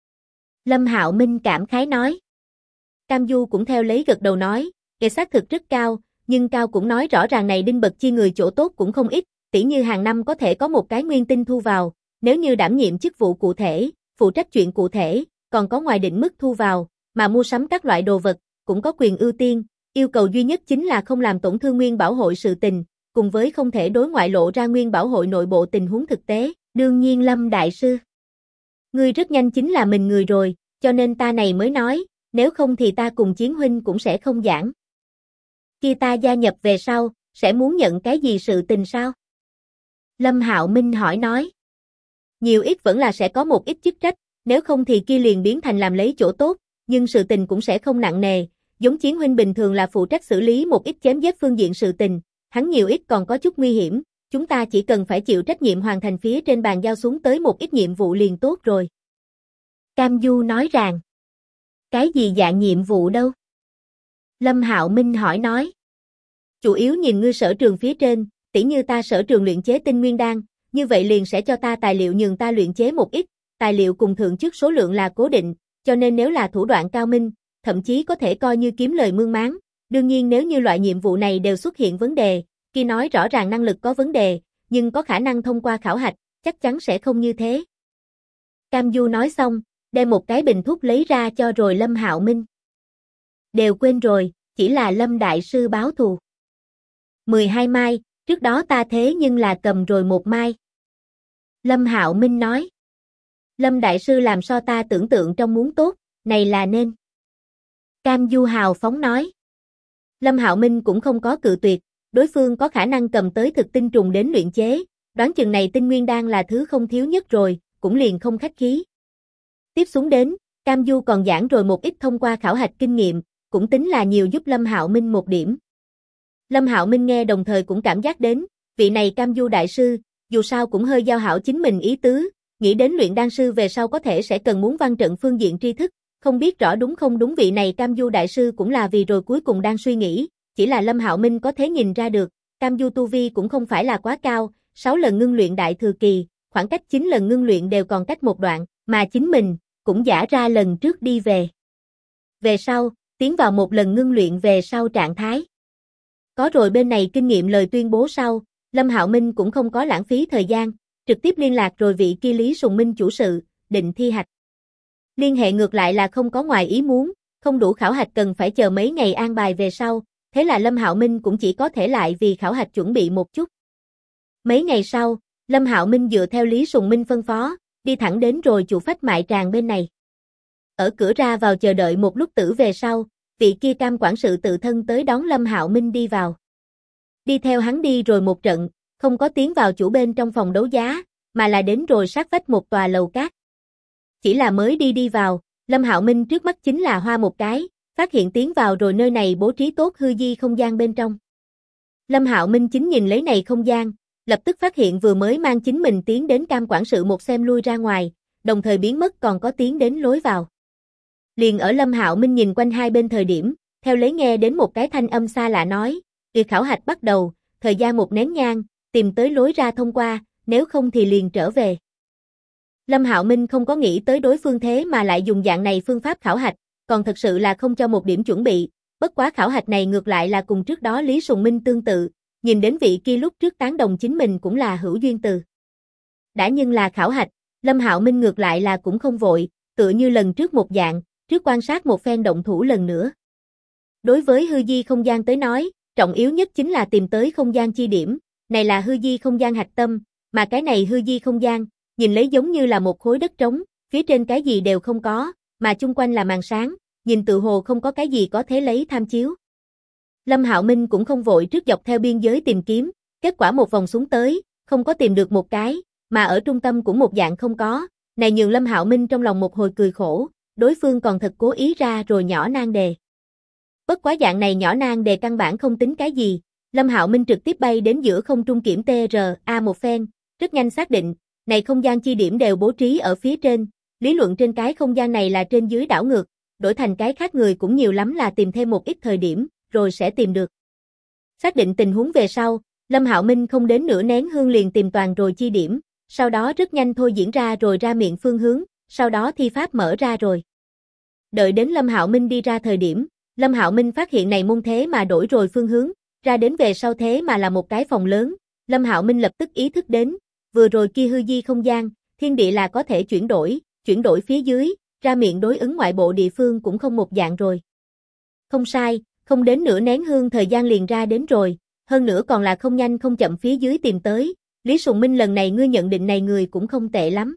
Lâm Hạo Minh cảm khái nói. Cam Du cũng theo lấy gật đầu nói, xác thực rất cao, nhưng cao cũng nói rõ ràng này đinh bậc chi người chỗ tốt cũng không ít, tỉ như hàng năm có thể có một cái nguyên tinh thu vào, nếu như đảm nhiệm chức vụ cụ thể, phụ trách chuyện cụ thể, còn có ngoài định mức thu vào, mà mua sắm các loại đồ vật, cũng có quyền ưu tiên, Yêu cầu duy nhất chính là không làm tổn thương Nguyên Bảo hội sự tình, cùng với không thể đối ngoại lộ ra Nguyên Bảo hội nội bộ tình huống thực tế. Đương nhiên Lâm Đại Sư, ngươi rất nhanh chính là mình người rồi, cho nên ta này mới nói, nếu không thì ta cùng Chiến huynh cũng sẽ không giảng. Khi ta gia nhập về sau, sẽ muốn nhận cái gì sự tình sao? Lâm Hạo Minh hỏi nói. Nhiều ít vẫn là sẽ có một ít chức trách, nếu không thì kia liền biến thành làm lấy chỗ tốt, nhưng sự tình cũng sẽ không nặng nề, giống Chiến huynh bình thường là phụ trách xử lý một ít chém giết phương diện sự tình, hắn nhiều ít còn có chút nguy hiểm, chúng ta chỉ cần phải chịu trách nhiệm hoàn thành phía trên bàn giao xuống tới một ít nhiệm vụ liền tốt rồi. Cam Du nói rằng, cái gì dạng nhiệm vụ đâu? Lâm Hạo Minh hỏi nói. Chủ yếu nhìn ngươi sở trường phía trên, tỉ như ta sở trường luyện chế tinh nguyên đan, như vậy liền sẽ cho ta tài liệu nhường ta luyện chế một ít, tài liệu cùng thượng chức số lượng là cố định, cho nên nếu là thủ đoạn cao minh, thậm chí có thể coi như kiếm lời mương máng. Đương nhiên nếu như loại nhiệm vụ này đều xuất hiện vấn đề, khi nói rõ ràng năng lực có vấn đề, nhưng có khả năng thông qua khảo hạch, chắc chắn sẽ không như thế. Cam Du nói xong, đem một cái bình thuốc lấy ra cho rồi Lâm Hạo Minh. Đều quên rồi, chỉ là Lâm Đại Sư báo thù. 12 mai, trước đó ta thế nhưng là cầm rồi 1 mai. Lâm Hạo Minh nói. Lâm Đại Sư làm so ta tưởng tượng trong muốn tốt, này là nên. Cam Du hào phóng nói. Lâm Hạo Minh cũng không có cự tuyệt, đối phương có khả năng cầm tới thực tinh trùng đến luyện chế, đoán chừng này tinh nguyên đan là thứ không thiếu nhất rồi, cũng liền không khách khí. Tiếp xuống đến, Cam Du còn giảng rồi một ít thông qua khảo hạch kinh nghiệm, cũng tính là nhiều giúp Lâm Hạo Minh một điểm. Lâm Hạo Minh nghe đồng thời cũng cảm giác đến, vị này Cam Du đại sư, dù sao cũng hơi giao hảo chính mình ý tứ, nghĩ đến luyện đan sư về sau có thể sẽ cần muốn văn trận phương diện tri thức, không biết rõ đúng không đúng vị này Cam Du đại sư cũng là vì rồi cuối cùng đang suy nghĩ, chỉ là Lâm Hạo Minh có thể nhìn ra được, Cam Du tu vi cũng không phải là quá cao, 6 lần ngưng luyện đại thừa kỳ, khoảng cách 9 lần ngưng luyện đều còn cách một đoạn, mà chính mình cũng giả ra lần trước đi về. Về sau, tiến vào một lần ngưng luyện về sau trạng thái. Có rồi bên này kinh nghiệm lời tuyên bố sau, Lâm Hạo Minh cũng không có lãng phí thời gian, trực tiếp liên lạc rồi vị kia Lý Sùng Minh chủ sự, định thi hạch. Liên hệ ngược lại là không có ngoài ý muốn, không đủ khảo hạch cần phải chờ mấy ngày an bài về sau, thế là Lâm Hạo Minh cũng chỉ có thể lại vì khảo hạch chuẩn bị một chút. Mấy ngày sau, Lâm Hạo Minh dựa theo Lý Sùng Minh phân phó, đi thẳng đến rồi chủ phách mại tràng bên này. Ở cửa ra vào chờ đợi một lúc tử về sau, vị kia Cam quản sự tự thân tới đón Lâm Hạo Minh đi vào. Đi theo hắn đi rồi một trận, không có tiến vào chủ bên trong phòng đấu giá, mà là đến rồi sát vách một tòa lầu cát. Chỉ là mới đi vào, Lâm Hạo Minh trước mắt chính là hoa một cái, phát hiện tiến vào rồi nơi này bố trí tốt hư di không gian bên trong. Lâm Hạo Minh chính nhìn lấy này không gian, lập tức phát hiện vừa mới mang chính mình tiến đến Cam quản sự một xem lui ra ngoài, đồng thời biến mất còn có tiến đến lối vào. Liền ở Lâm Hạo Minh nhìn quanh hai bên thời điểm, theo lấy nghe đến một cái thanh âm xa lạ nói, việc khảo hạch bắt đầu, thời gian một nén nhang, tìm tới lối ra thông qua, nếu không thì liền trở về. Lâm Hạo Minh không có nghĩ tới đối phương thế mà lại dùng dạng này phương pháp khảo hạch, còn thật sự là không cho một điểm chuẩn bị, bất quá khảo hạch này ngược lại là cùng trước đó Lý Sùng Minh tương tự, nhìn đến vị kia lúc trước tán đồng chính mình cũng là hữu duyên từ. Đã nhưng là khảo hạch, Lâm Hạo Minh ngược lại là cũng không vội, tựa như lần trước một dạng, trước quan sát một phen động thủ lần nữa. Đối với hư di không gian tới nói, trọng yếu nhất chính là tìm tới không gian chi điểm, này là hư di không gian hạch tâm, mà cái này hư di không gian, nhìn lấy giống như là một khối đất trống, phía trên cái gì đều không có, mà chung quanh là màn sáng, nhìn tự hồ không có cái gì có thể lấy tham chiếu. Lâm Hạo Minh cũng không vội trước dọc theo biên giới tìm kiếm, kết quả một vòng xuống tới, không có tìm được một cái, mà ở trung tâm cũng một dạng không có, này nhường Lâm Hạo Minh trong lòng một hồi cười khổ, đối phương còn thật cố ý ra rồi nhỏ nan đề. Bất quá dạng này nhỏ nan đề căn bản không tính cái gì, Lâm Hạo Minh trực tiếp bay đến giữa không trung kiểm TRA một phen, rất nhanh xác định, này không gian chi điểm đều bố trí ở phía trên, lý luận trên cái không gian này là trên dưới đảo ngược, đổi thành cái khác người cũng nhiều lắm là tìm thêm một ít thời điểm, rồi sẽ tìm được. Xác định tình huống về sau, Lâm Hạo Minh không đến nửa nén hương liền tìm toàn rồi chi điểm, sau đó rất nhanh thôi diễn ra rồi ra miệng phương hướng, sau đó thi pháp mở ra rồi. Đợi đến Lâm Hạo Minh đi ra thời điểm, Lâm Hạo Minh phát hiện này môn thế mà đổi rồi phương hướng, ra đến về sau thế mà là một cái phòng lớn, Lâm Hạo Minh lập tức ý thức đến, vừa rồi kia hư di không gian, thiên địa là có thể chuyển đổi phía dưới, ra miệng đối ứng ngoại bộ địa phương cũng không một dạng rồi. Không sai, Không đến nửa nén hương thời gian liền ra đến rồi, hơn nữa còn là không nhanh không chậm phía dưới tìm tới, Lý Sùng Minh lần này ngươi nhận định này người cũng không tệ lắm.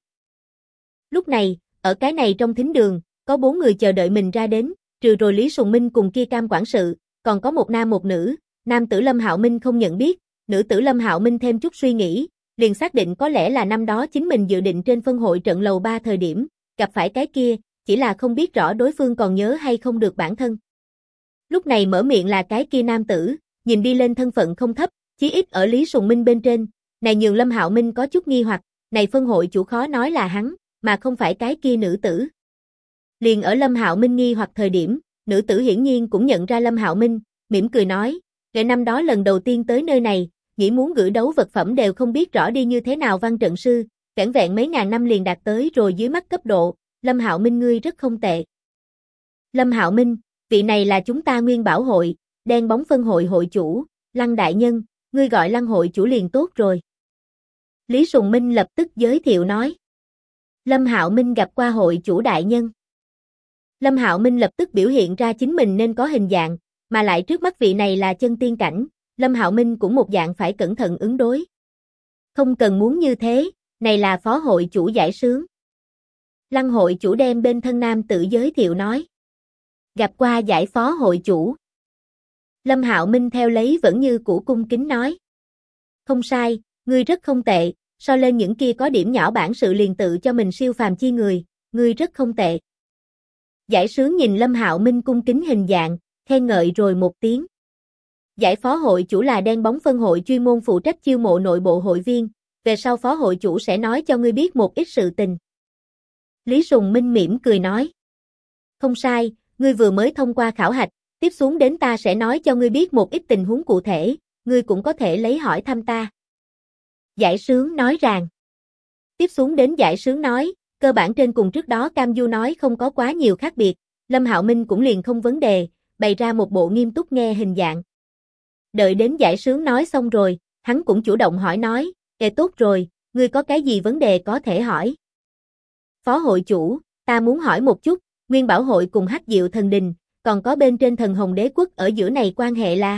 Lúc này, ở cái này trong thính đường, có 4 người chờ đợi mình ra đến, trừ rồi Lý Sùng Minh cùng kia Cam quản sự, còn có một nam một nữ, nam tử Lâm Hạo Minh không nhận biết, nữ tử Lâm Hạo Minh thêm chút suy nghĩ, liền xác định có lẽ là năm đó chính mình dự định trên phân hội trận lầu 3 thời điểm, gặp phải cái kia, chỉ là không biết rõ đối phương còn nhớ hay không được bản thân. Lúc này mở miệng là cái kia nam tử, nhìn đi lên thân phận không thấp, chí ít ở Lý Sùng Minh bên trên, này nhường Lâm Hạo Minh có chút nghi hoặc, này phân hội chủ khó nói là hắn, mà không phải cái kia nữ tử. Liền ở Lâm Hạo Minh nghi hoặc thời điểm, nữ tử hiển nhiên cũng nhận ra Lâm Hạo Minh, mỉm cười nói, kể năm đó lần đầu tiên tới nơi này, nghĩ muốn gửi đấu vật phẩm đều không biết rõ đi như thế nào văn trận sư, vẻn vẹn mấy ngàn năm liền đạt tới rồi dưới mắt cấp độ, Lâm Hạo Minh ngươi rất không tệ. Lâm Hạo Minh, vị này là chúng ta Nguyên Bảo hội, đen bóng phân hội hội chủ, Lăng đại nhân, ngươi gọi Lăng hội chủ liền tốt rồi. Lý Sùng Minh lập tức giới thiệu nói. Lâm Hạo Minh gặp qua hội chủ đại nhân. Lâm Hạo Minh lập tức biểu hiện ra chính mình nên có hình dạng, mà lại trước mắt vị này là chân tiên cảnh, Lâm Hạo Minh cũng một dạng phải cẩn thận ứng đối. Không cần muốn như thế, này là phó hội chủ giải sướng. Lăng hội chủ đem bên thân nam tự giới thiệu nói. Gặp qua giải phó hội chủ. Lâm Hạo Minh theo lấy vẫn như cũ cung kính nói. Không sai, ngươi rất không tệ, so lên những kia có điểm nhỏ bản sự liền tự cho mình siêu phàm chi người, ngươi rất không tệ. Giải sướng nhìn Lâm Hạo Minh cung kính hình dạng, khen ngợi rồi một tiếng. Giải phó hội chủ là đen bóng phân hội chuyên môn phụ trách chiêu mộ nội bộ hội viên, về sau phó hội chủ sẽ nói cho ngươi biết một ít sự tình. Lý Sùng Minh mỉm cười nói. Không sai, ngươi vừa mới thông qua khảo hạch, tiếp xuống đến ta sẽ nói cho ngươi biết một ít tình huống cụ thể, ngươi cũng có thể lấy hỏi thăm ta. Giải sướng nói rằng. Tiếp xuống đến giải sướng nói, cơ bản trên cùng trước đó Cam Du nói không có quá nhiều khác biệt, Lâm Hạo Minh cũng liền không vấn đề, bày ra một bộ nghiêm túc nghe hình dạng. Đợi đến giải sướng nói xong rồi, hắn cũng chủ động hỏi nói, tốt rồi, ngươi có cái gì vấn đề có thể hỏi. Phó hội chủ, ta muốn hỏi một chút, Nguyên Bảo hội cùng Hắc Diệu thần đình, còn có bên trên Thần Hồng Đế quốc ở giữa này quan hệ là?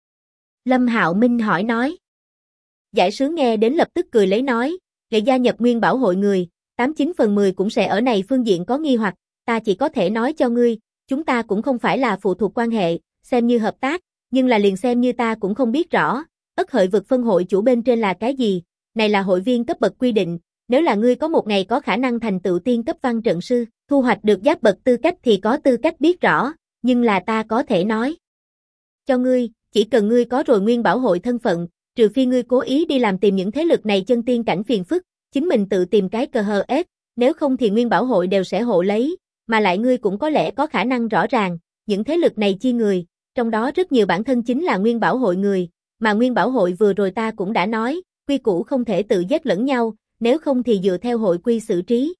Lâm Hạo Minh hỏi nói. Giải sướng nghe đến lập tức cười lấy nói, để gia nhập Nguyên Bảo hội người, 89/10 cũng sẽ ở này phương diện có nghi hoặc, ta chỉ có thể nói cho ngươi, chúng ta cũng không phải là phụ thuộc quan hệ, xem như hợp tác, nhưng là liền xem như ta cũng không biết rõ, Ất Hợi vực phân hội chủ bên trên là cái gì, này là hội viên cấp bậc quy định, nếu là ngươi có một ngày có khả năng thành tựu tiên cấp văn trận sư, thu hoạch được giáp bậc tư cách thì có tư cách biết rõ, nhưng là ta có thể nói cho ngươi, chỉ cần ngươi có rồi Nguyên Bảo hội thân phận, trừ phi ngươi cố ý đi làm tìm những thế lực này chân tiên cảnh phiền phức, chính mình tự tìm cái cờ hờ ép, nếu không thì Nguyên Bảo hội đều sẽ hộ lấy, mà lại ngươi cũng có lẽ có khả năng rõ ràng, những thế lực này chi người, trong đó rất nhiều bản thân chính là Nguyên Bảo hội người, mà Nguyên Bảo hội vừa rồi ta cũng đã nói, quy củ không thể tự giết lẫn nhau, nếu không thì dựa theo hội quy xử trí.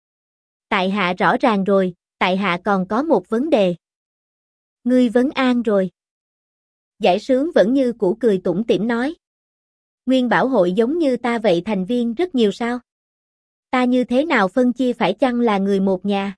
Tại hạ rõ ràng rồi, tại hạ còn có một vấn đề. Ngươi vấn an rồi. Giải sướng vẫn như cũ cười tủm tỉm nói. Nguyên Bảo hội giống như ta vậy thành viên rất nhiều sao? Ta như thế nào phân chia phải chăng là người một nhà?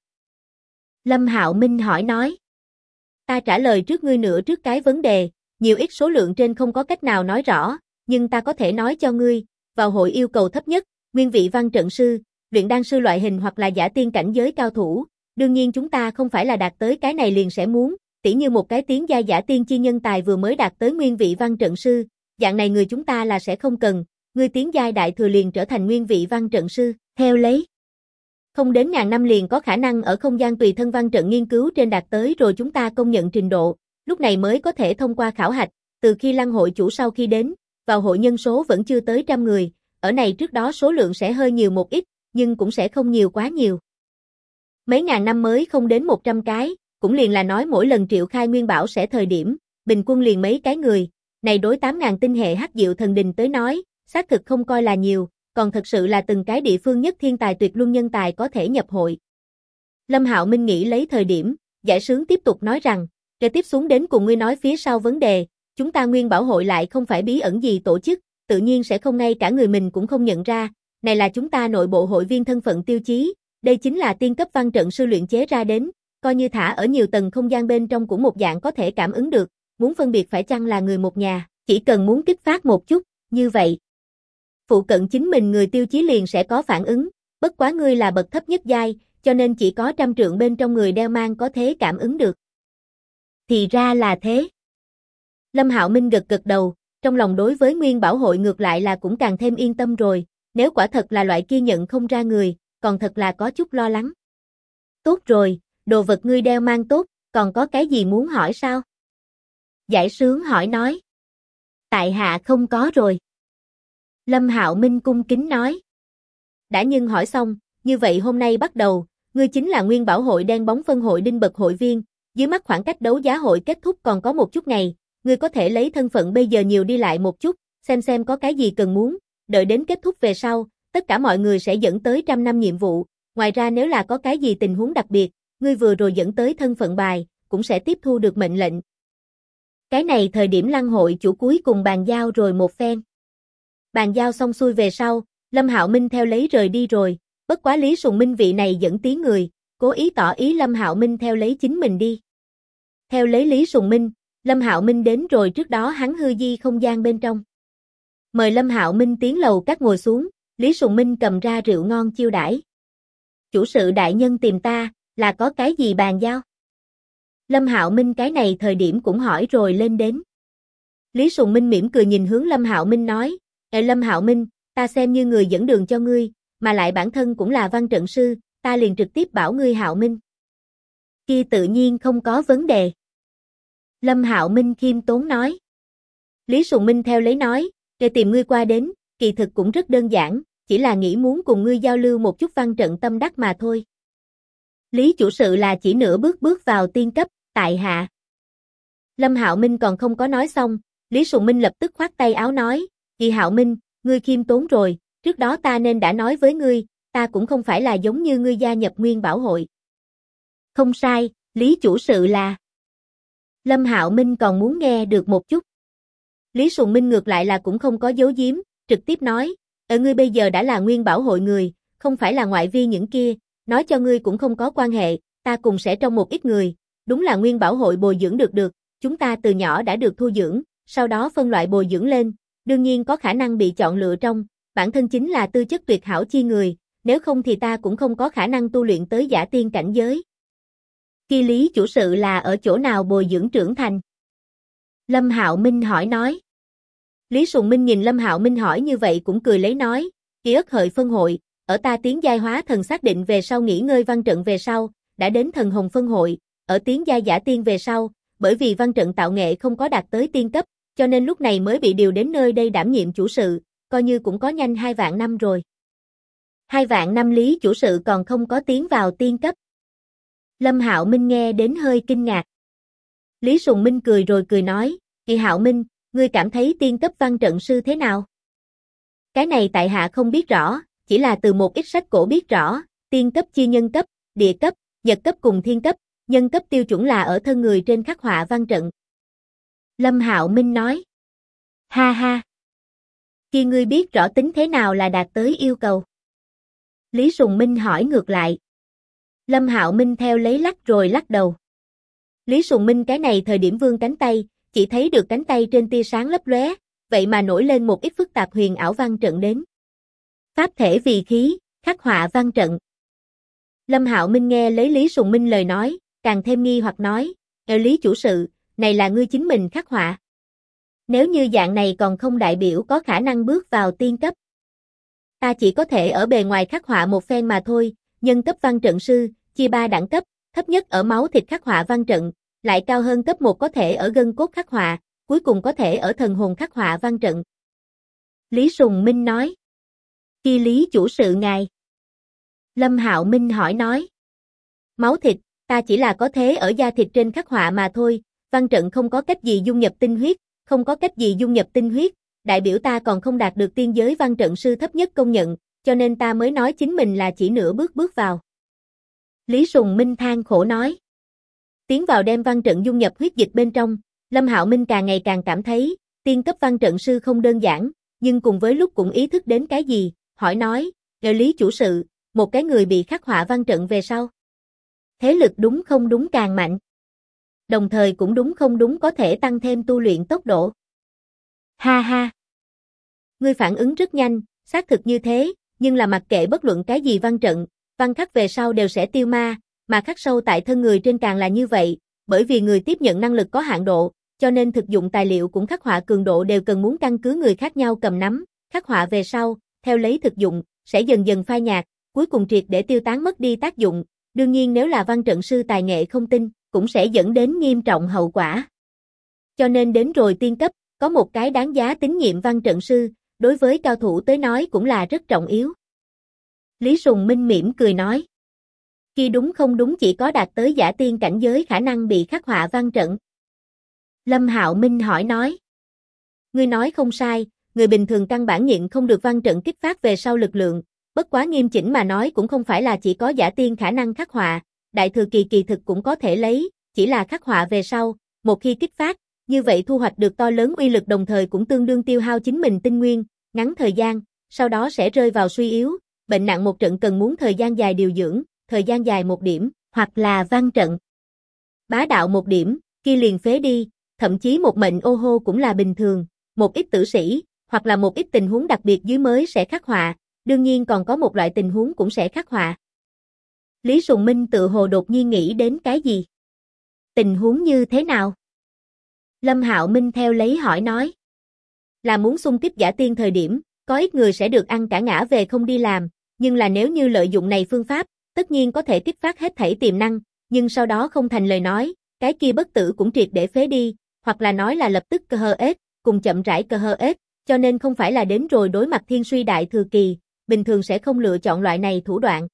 Lâm Hạo Minh hỏi nói. Ta trả lời trước ngươi nữa trước cái vấn đề, nhiều ít số lượng trên không có cách nào nói rõ, nhưng ta có thể nói cho ngươi, vào hội yêu cầu thấp nhất, nguyên vị văn trận sư, luyện đan sư loại hình hoặc là giả tiên cảnh giới cao thủ, đương nhiên chúng ta không phải là đạt tới cái này liền sẽ muốn, tỉ như một cái tiến giai giả tiên chi nhân tài vừa mới đạt tới nguyên vị văn trận sư, dạng này người chúng ta là sẽ không cần, ngươi tiến giai đại thừa liền trở thành nguyên vị văn trận sư, theo lấy. Không đến ngàn năm liền có khả năng ở không gian tùy thân văn trận nghiên cứu trên đạt tới rồi chúng ta công nhận trình độ, lúc này mới có thể thông qua khảo hạch, từ khi Lăng hội chủ sau khi đến, vào hội nhân số vẫn chưa tới 100 người, ở này trước đó số lượng sẽ hơi nhiều một ít, nhưng cũng sẽ không nhiều quá nhiều. Mấy ngàn năm mới không đến 100 cái, cũng liền là nói mỗi lần triệu khai nguyên bảo sẽ thời điểm, bình quân liền mấy cái người, này đối 8.000 tinh hệ Hắc Diệu thần đình tới nói, xác thực không coi là nhiều, còn thật sự là từng cái địa phương nhất thiên tài tuyệt luân nhân tài có thể nhập hội. Lâm Hạo Minh nghĩ lấy thời điểm, giải sướng tiếp tục nói rằng, rồi tiếp xuống đến cùng ngươi nói phía sau vấn đề, chúng ta Nguyên Bảo hội lại không phải bí ẩn gì tổ chức, tự nhiên sẽ không ngay cả người mình cũng không nhận ra, này là chúng ta nội bộ hội viên thân phận tiêu chí, đây chính là tiên cấp văn trận sư luyện chế ra đến, coi như thả ở nhiều tầng không gian bên trong cũng một dạng có thể cảm ứng được, muốn phân biệt phải chăng là người một nhà, chỉ cần muốn kích phát một chút, như vậy. Phụ cận chính mình người tiêu chí liền sẽ có phản ứng, bất quá ngươi là bậc thấp nhất giai, cho nên chỉ có 100 trượng bên trong người đeo mang có thể cảm ứng được. Thì ra là thế. Lâm Hạo Minh gật gật đầu, trong lòng đối với Nguyên Bảo hội ngược lại là cũng càng thêm yên tâm rồi, nếu quả thật là loại kia nhận không ra người, còn thật là có chút lo lắng. Tốt rồi, đồ vật ngươi đeo mang tốt, còn có cái gì muốn hỏi sao? Giải Sướng hỏi nói. Tại hạ không có rồi. Lâm Hạo Minh cung kính nói. Đã nhưng hỏi xong, như vậy hôm nay bắt đầu, ngươi chính là Nguyên Bảo hội đen bóng phân hội đinh bậc hội viên, dưới mắt khoảng cách đấu giá hội kết thúc còn có một chút ngày, ngươi có thể lấy thân phận bây giờ nhiều đi lại một chút, xem có cái gì cần muốn, đợi đến kết thúc về sau, tất cả mọi người sẽ dẫn tới 100 năm nhiệm vụ, ngoài ra nếu là có cái gì tình huống đặc biệt, ngươi vừa rồi dẫn tới thân phận bài, cũng sẽ tiếp thu được mệnh lệnh. Cái này thời điểm lăng hội chủ cuối cùng bàn giao rồi một phen. Bàn giao xong xuôi về sau, Lâm Hạo Minh theo lấy rời đi rồi, bất quá Lý Sùng Minh vị này dẫn tiếng người, cố ý tỏ ý Lâm Hạo Minh theo lấy chính mình đi. Theo lấy Lý Sùng Minh, Lâm Hạo Minh đến rồi trước đó hắn hư di không gian bên trong. Mời Lâm Hạo Minh tiến lầu các ngồi xuống, Lý Sùng Minh cầm ra rượu ngon chiêu đãi. Chủ sự đại nhân tìm ta, là có cái gì bàn giao? Lâm Hạo Minh cái này thời điểm cũng hỏi rồi lên đến. Lý Sùng Minh mỉm cười nhìn hướng Lâm Hạo Minh nói, Lâm Hạo Minh, ta xem như người dẫn đường cho ngươi, mà lại bản thân cũng là văn trận sư, ta liền trực tiếp bảo ngươi Hạo Minh. Kia tự nhiên không có vấn đề. Lâm Hạo Minh khiêm tốn nói. Lý Sùng Minh theo lấy nói, để tìm ngươi qua đến, kỳ thực cũng rất đơn giản, chỉ là nghĩ muốn cùng ngươi giao lưu một chút văn trận tâm đắc mà thôi. Lý chủ sự là chỉ nửa bước vào tiên cấp, tại hạ. Lâm Hạo Minh còn không có nói xong, Lý Sùng Minh lập tức khoát tay áo nói, Kỳ Hạo Minh, ngươi khiêm tốn rồi, trước đó ta nên đã nói với ngươi, ta cũng không phải là giống như ngươi gia nhập Nguyên Bảo hội. Không sai, Lý chủ sự là. Lâm Hạo Minh còn muốn nghe được một chút. Lý Sùng Minh ngược lại là cũng không có giấu giếm, trực tiếp nói, ngươi bây giờ đã là Nguyên Bảo hội người, không phải là ngoại vi những kia, nói cho ngươi cũng không có quan hệ, ta cùng sẽ trong một ít người, đúng là Nguyên Bảo hội bồi dưỡng được, chúng ta từ nhỏ đã được thu dưỡng, sau đó phân loại bồi dưỡng lên, đương nhiên có khả năng bị chọn lựa trong, bản thân chính là tư chất tuyệt hảo chi người, nếu không thì ta cũng không có khả năng tu luyện tới giả tiên cảnh giới. Khi Lý chủ sự là ở chỗ nào bồi dưỡng trưởng thành? Lâm Hạo Minh hỏi nói. Lý Sùng Minh nhìn Lâm Hạo Minh hỏi như vậy cũng cười lấy nói, Ký ức hợi phân hội, ở ta tiến giai hóa thần xác định về sau nghỉ ngơi văn trận về sau, đã đến thần hồng phân hội, ở tiến giai giả tiên về sau, bởi vì văn trận tạo nghệ không có đạt tới tiên cấp, cho nên lúc này mới bị điều đến nơi đây đảm nhiệm chủ sự, coi như cũng có nhanh 2 vạn năm rồi. 2 vạn năm Lý chủ sự còn không có tiến vào tiên cấp. Lâm Hạo Minh nghe đến hơi kinh ngạc. Lý Sùng Minh cười rồi cười nói, Kỳ Hạo Minh, ngươi cảm thấy tiên cấp văn trận sư thế nào? Cái này tại hạ không biết rõ, chỉ là từ một ít sách cổ biết rõ, tiên cấp chia nhân cấp, địa cấp, nhật cấp cùng thiên cấp, nhân cấp tiêu chuẩn là ở thân người trên khắc họa văn trận. Lâm Hạo Minh nói. Ha ha. Khi ngươi biết rõ tính thế nào là đạt tới yêu cầu? Lý Sùng Minh hỏi ngược lại. Lâm Hạo Minh theo lấy lắc rồi lắc đầu. Lý Sùng Minh cái này thời điểm vươn cánh tay, chỉ thấy được cánh tay trên tia sáng lấp lóe, vậy mà nổi lên một ít phức tạp huyền ảo văn trận đến. Pháp thể vì khí, khắc họa văn trận. Lâm Hạo Minh nghe lấy Lý Sùng Minh lời nói, càng thêm nghi hoặc nói, Lý chủ sự, này là ngươi chính mình khắc họa. Nếu như dạng này còn không đại biểu có khả năng bước vào tiên cấp. Ta chỉ có thể ở bề ngoài khắc họa một phen mà thôi, nhân cấp văn trận sư, chia 3 đẳng cấp, thấp nhất ở máu thịt khắc họa văn trận, lại cao hơn cấp 1 có thể ở gân cốt khắc họa, cuối cùng có thể ở thần hồn khắc họa văn trận. Lý Sùng Minh nói. Khi Lý chủ sự ngài. Lâm Hạo Minh hỏi nói. Máu thịt, ta chỉ là có thế ở da thịt trên khắc họa mà thôi, văn trận không có cách gì dung nhập tinh huyết, không có cách gì dung nhập tinh huyết, đại biểu ta còn không đạt được tiên giới văn trận sư thấp nhất công nhận, cho nên ta mới nói chính mình là chỉ nửa bước vào. Lý Sùng Minh than khổ nói. Tiến vào đem văn trận dung nhập huyết dịch bên trong, Lâm Hạo Minh càng ngày càng cảm thấy, tiên cấp văn trận sư không đơn giản, nhưng cùng với lúc cũng ý thức đến cái gì, hỏi nói, Lý chủ sự, một cái người bị khắc họa văn trận về sau. Thế lực đúng không đúng càng mạnh. Đồng thời cũng đúng không đúng có thể tăng thêm tu luyện tốc độ. Ha ha. Ngươi phản ứng rất nhanh, xác thực như thế, nhưng là mặc kệ bất luận cái gì văn trận, văn khắc về sau đều sẽ tiêu ma, mà khắc sâu tại thân người trên càng là như vậy, bởi vì người tiếp nhận năng lực có hạn độ, cho nên thực dụng tài liệu cũng khắc họa cường độ đều cần muốn căn cứ người khác nhau cầm nắm, khắc họa về sau, theo lấy thực dụng, sẽ dần dần phai nhạt, cuối cùng triệt để tiêu tán mất đi tác dụng, đương nhiên nếu là văn trận sư tài nghệ không tinh, cũng sẽ dẫn đến nghiêm trọng hậu quả. Cho nên đến rồi tiên cấp, có một cái đáng giá tín nhiệm văn trận sư, đối với cao thủ tới nói cũng là rất trọng yếu. Lý Sùng Minh mỉm cười nói. Khi đúng không đúng chỉ có đạt tới giả tiên cảnh giới khả năng bị khắc họa văn trận. Lâm Hạo Minh hỏi nói. Ngươi nói không sai, người bình thường căn bản nhịn không được văn trận kích phát về sau lực lượng, bất quá nghiêm chỉnh mà nói cũng không phải là chỉ có giả tiên khả năng khắc họa, đại thừa kỳ kỳ thực cũng có thể lấy, chỉ là khắc họa về sau, một khi kích phát, như vậy thu hoạch được to lớn uy lực đồng thời cũng tương đương tiêu hao chính mình tinh nguyên, ngắn thời gian, sau đó sẽ rơi vào suy yếu, bệnh nặng một trận cần muốn thời gian dài điều dưỡng, thời gian dài một điểm, hoặc là văn trận. Bá đạo một điểm, kia liền phế đi, thậm chí một mệnh ô hô cũng là bình thường, một ít tử sĩ, hoặc là một ít tình huống đặc biệt dưới mới sẽ khắc họa, đương nhiên còn có một loại tình huống cũng sẽ khắc họa. Lý Sùng Minh tự hồ đột nhiên nghĩ đến cái gì? Tình huống như thế nào? Lâm Hạo Minh theo lấy hỏi nói. Là muốn xung kích giả tiên thời điểm, có ít người sẽ được ăn cả ngã về không đi làm, nhưng là nếu như lợi dụng này phương pháp, tất nhiên có thể kích phát hết thảy tiềm năng, nhưng sau đó không thành lời nói, cái kia bất tử cũng triệt để phế đi, hoặc là nói là lập tức cơ hơ ết, cùng chậm rãi cơ hơ ết, cho nên không phải là đến rồi đối mặt thiên suy đại thừa kỳ, bình thường sẽ không lựa chọn loại này thủ đoạn.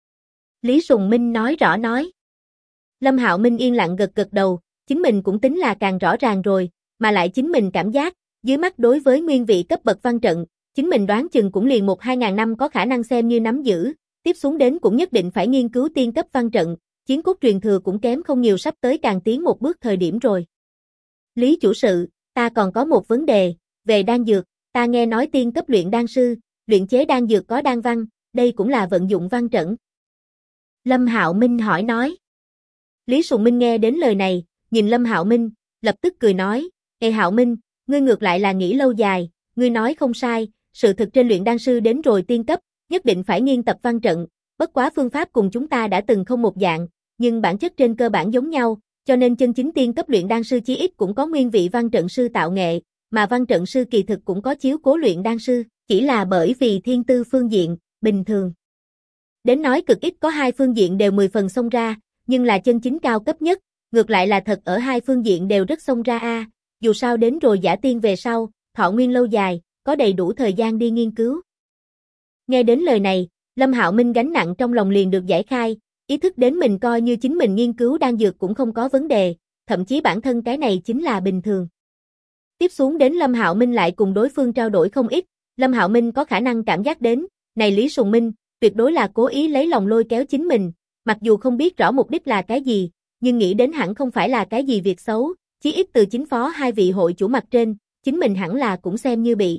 Lý Sùng Minh nói rõ nói. Lâm Hạo Minh yên lặng gật gật đầu, chính mình cũng tính là càng rõ ràng rồi, mà lại chính mình cảm giác, dưới mắt đối với nguyên vị cấp bậc văn trận, chính mình đoán chừng cũng liền 1-2 ngàn năm có khả năng xem như nắm giữ, tiếp xuống đến cũng nhất định phải nghiên cứu tiên cấp văn trận, chiến cốt truyền thừa cũng kém không nhiều sắp tới càng tiến một bước thời điểm rồi. Lý chủ sự, ta còn có một vấn đề, về đan dược, ta nghe nói tiên cấp luyện đan sư, luyện chế đan dược có đan văn, đây cũng là vận dụng văn trận. Lâm Hạo Minh hỏi nói. Lý Sùng Minh nghe đến lời này, nhìn Lâm Hạo Minh, lập tức cười nói, Ê Hạo Minh, ngươi ngược lại là nghĩ lâu dài, ngươi nói không sai, sự thực trên luyện đan sư đến rồi tiên cấp, nhất định phải nghiên tập văn trận, bất quá phương pháp cùng chúng ta đã từng không một dạng, nhưng bản chất trên cơ bản giống nhau, cho nên chân chính tiên cấp luyện đan sư chí ít cũng có nguyên vị văn trận sư tạo nghệ, mà văn trận sư kỳ thực cũng có chiếu cố luyện đan sư, chỉ là bởi vì thiên tư phương diện, bình thường. Đến nói cực ít có hai phương diện đều 10 phần xông ra, nhưng là chân chính cao cấp nhất, ngược lại là thật ở hai phương diện đều rất xông ra a. Dù sao đến rồi giả tiên về sau, thọ nguyên lâu dài, có đầy đủ thời gian đi nghiên cứu. Nghe đến lời này, Lâm Hạo Minh gánh nặng trong lòng liền được giải khai, ý thức đến mình coi như chính mình nghiên cứu đan dược cũng không có vấn đề, thậm chí bản thân cái này chính là bình thường. Tiếp xuống đến Lâm Hạo Minh lại cùng đối phương trao đổi không ít, Lâm Hạo Minh có khả năng cảm giác đến, này Lý Sùng Minh, tuyệt đối là cố ý lấy lòng lôi kéo chính mình, mặc dù không biết rõ mục đích là cái gì, nhưng nghĩ đến hẳn không phải là cái gì việc xấu, chí ít từ chính phó hai vị hội chủ mặt trên, chính mình hẳn là cũng xem như bị.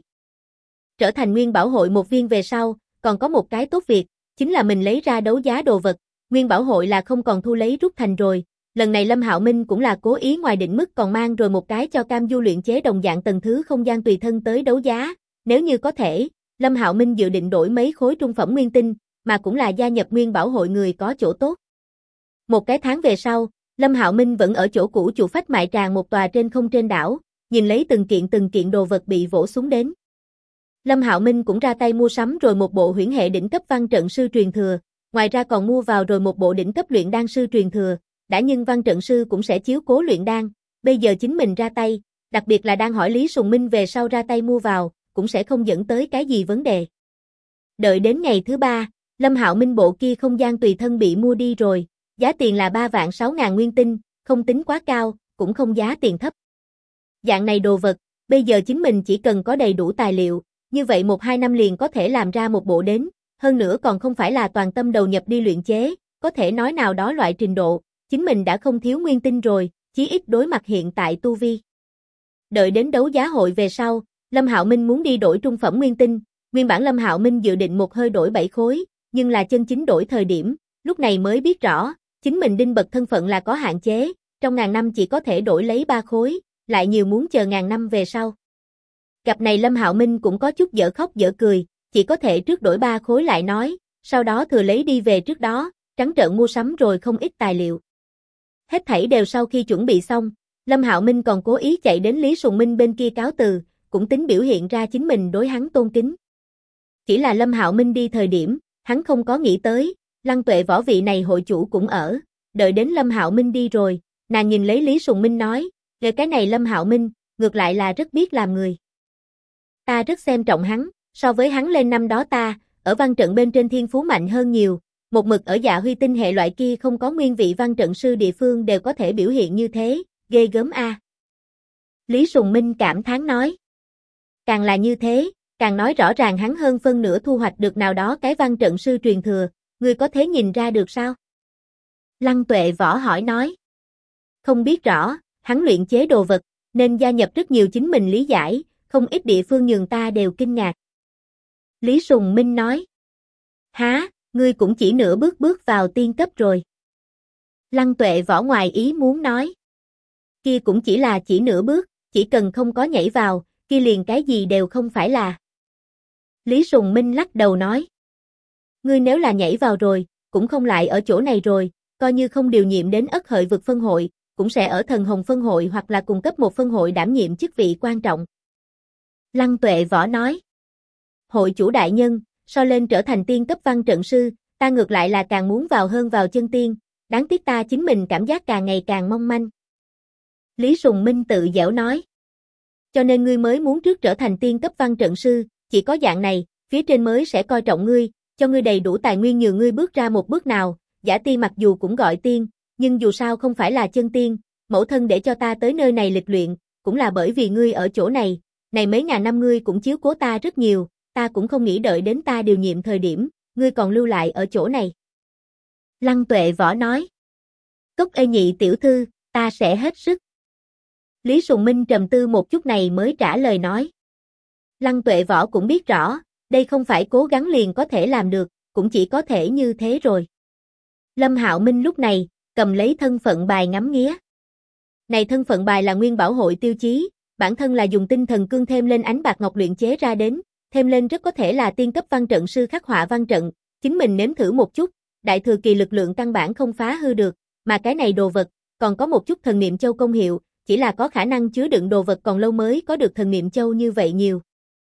Trở thành Nguyên Bảo hội một viên về sau, còn có một cái tốt việc, chính là mình lấy ra đấu giá đồ vật, Nguyên Bảo hội là không còn thu lấy rút thành rồi, lần này Lâm Hạo Minh cũng là cố ý ngoài định mức còn mang rồi một cái cho Cam Du luyện chế đồng dạng tầng thứ không gian tùy thân tới đấu giá, nếu như có thể, Lâm Hạo Minh dự định đổi mấy khối trung phẩm nguyên tinh, mà cũng là gia nhập Nguyên Bảo hội người có chỗ tốt. Một cái tháng về sau, Lâm Hạo Minh vẫn ở chỗ cũ chủ phách mại tràng một tòa trên không trên đảo, nhìn lấy từng kiện đồ vật bị vỗ xuống đến. Lâm Hạo Minh cũng ra tay mua sắm rồi một bộ huyễn hệ đỉnh cấp văn trận sư truyền thừa, ngoài ra còn mua vào rồi một bộ đỉnh cấp luyện đan sư truyền thừa, đã nhưng văn trận sư cũng sẽ chiếu cố luyện đan, bây giờ chính mình ra tay, đặc biệt là đang hỏi Lý Sùng Minh về sau ra tay mua vào, cũng sẽ không dẫn tới cái gì vấn đề. Đợi đến ngày thứ 3, Lâm Hạo Minh bộ kia không gian tùy thân bị mua đi rồi, giá tiền là 3.600.000 nguyên tinh, không tính quá cao, cũng không giá tiền thấp. Dạng này đồ vật, bây giờ chính mình chỉ cần có đầy đủ tài liệu, như vậy 1-2 năm liền có thể làm ra một bộ đến, hơn nữa còn không phải là toàn tâm đầu nhập đi luyện chế, có thể nói nào đó loại trình độ, chính mình đã không thiếu nguyên tinh rồi, chí ít đối mặt hiện tại tu vi. Đợi đến đấu giá hội về sau, Lâm Hạo Minh muốn đi đổi trung phẩm nguyên tinh, nguyên bản Lâm Hạo Minh dự định một hơi đổi 7 khối, nhưng là chân chính đổi thời điểm, lúc này mới biết rõ, chính mình đinh bậc thân phận là có hạn chế, trong ngàn năm chỉ có thể đổi lấy 3 khối, lại nhiều muốn chờ ngàn năm về sau. Gặp này Lâm Hạo Minh cũng có chút dở khóc dở cười, chỉ có thể trước đổi 3 khối lại nói, sau đó thừa lấy đi về trước đó, trắng trợn mua sắm rồi không ít tài liệu. Hết thảy đều sau khi chuẩn bị xong, Lâm Hạo Minh còn cố ý chạy đến Lý Sùng Minh bên kia cáo từ, cũng tính biểu hiện ra chính mình đối hắn tôn kính. Chỉ là Lâm Hạo Minh đi thời điểm, hắn không có nghĩ tới, Lăng Tuệ Võ vị này hội chủ cũng ở, đợi đến Lâm Hạo Minh đi rồi, nàng nhìn lấy Lý Sùng Minh nói, về cái này Lâm Hạo Minh, ngược lại là rất biết làm người. Ta rất xem trọng hắn, so với hắn lên năm đó ta, ở văn trận bên trên thiên phú mạnh hơn nhiều, một mực ở Dạ Huy tinh hệ loại kia không có nguyên vị văn trận sư địa phương đều có thể biểu hiện như thế, ghê gớm a. Lý Sùng Minh cảm thán nói. Càng là như thế, càng nói rõ ràng hắn hơn phân nửa thu hoạch được nào đó cái văn trận sư truyền thừa, ngươi có thể nhìn ra được sao? Lăng Tuệ Võ hỏi nói. Không biết rõ, hắn luyện chế đồ vật, nên gia nhập rất nhiều chính mình lý giải, không ít địa phương nhường ta đều kinh ngạc. Lý Sùng Minh nói. Há, ngươi cũng chỉ nửa bước vào tiên cấp rồi. Lăng Tuệ Võ ngoài ý muốn nói. Kia cũng chỉ là chỉ nửa bước, chỉ cần không có nhảy vào, kia liền cái gì đều không phải là. Lý Sùng Minh lắc đầu nói. Ngươi nếu là nhảy vào rồi, cũng không lại ở chỗ này rồi, coi như không điều nhiệm đến Ất Hợi vực phân hội, cũng sẽ ở Thần Hồng phân hội hoặc là cùng cấp một phân hội đảm nhiệm chức vị quan trọng. Lăng Tuệ Võ nói. Hội chủ đại nhân, so lên trở thành tiên cấp văn trận sư, ta ngược lại là càng muốn vào hơn vào chân tiên, đáng tiếc ta chính mình cảm giác càng ngày càng mong manh. Lý Sùng Minh tự giễu nói. Cho nên ngươi mới muốn trước trở thành tiên cấp văn trận sư, chỉ có dạng này, phía trên mới sẽ coi trọng ngươi, cho ngươi đầy đủ tài nguyên nhường ngươi bước ra một bước nào, giả tiên mặc dù cũng gọi tiên, nhưng dù sao không phải là chân tiên, mẫu thân để cho ta tới nơi này lịch luyện, cũng là bởi vì ngươi ở chỗ này, này mấy ngàn năm ngươi cũng chiếu cố ta rất nhiều, ta cũng không nghĩ đợi đến ta điều nhiệm thời điểm, ngươi còn lưu lại ở chỗ này. Lăng Tuệ Võ nói. Cốc Ê Nhị tiểu thư, ta sẽ hết sức. Lý Sùng Minh trầm tư một chút này mới trả lời nói. Lăng Tuệ Võ cũng biết rõ, đây không phải cố gắng liền có thể làm được, cũng chỉ có thể như thế rồi. Lâm Hạo Minh lúc này, cầm lấy thân phận bài ngắm nghía. Này thân phận bài là nguyên bảo hội tiêu chí, bản thân là dùng tinh thần cương thêm lên ánh bạc ngọc luyện chế ra đến, thêm lên rất có thể là tiên cấp văn trận sư khắc họa văn trận, chính mình nếm thử một chút, đại thừa kỳ lực lượng căn bản không phá hư được, mà cái này đồ vật, còn có một chút thần niệm châu công hiệu, chỉ là có khả năng chứa đựng đồ vật còn lâu mới có được thần niệm châu như vậy nhiều.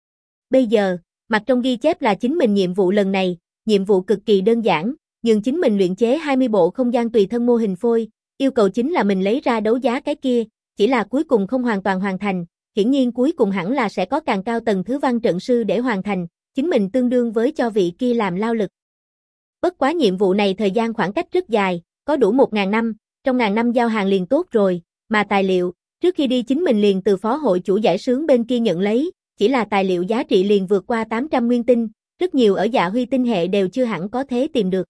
Bây giờ, mặt trong ghi chép là chính mình nhiệm vụ lần này, nhiệm vụ cực kỳ đơn giản, nhưng chính mình luyện chế 20 bộ không gian tùy thân mô hình phôi, yêu cầu chính là mình lấy ra đấu giá cái kia, chỉ là cuối cùng không hoàn toàn hoàn thành, hiển nhiên cuối cùng hẳn là sẽ có càng cao tầng thứ văn trận sư để hoàn thành, chính mình tương đương với cho vị kia làm lao lực. Bất quá nhiệm vụ này thời gian khoảng cách rất dài, có đủ 1000 năm, trong ngàn năm giao hàng liền tốt rồi, mà tài liệu, trước khi đi chính mình liền từ phó hội chủ giải sướng bên kia nhận lấy, chỉ là tài liệu giá trị liền vượt qua 800 nguyên tinh, rất nhiều ở Dạ Huy tinh hệ đều chưa hẳn có thế tìm được.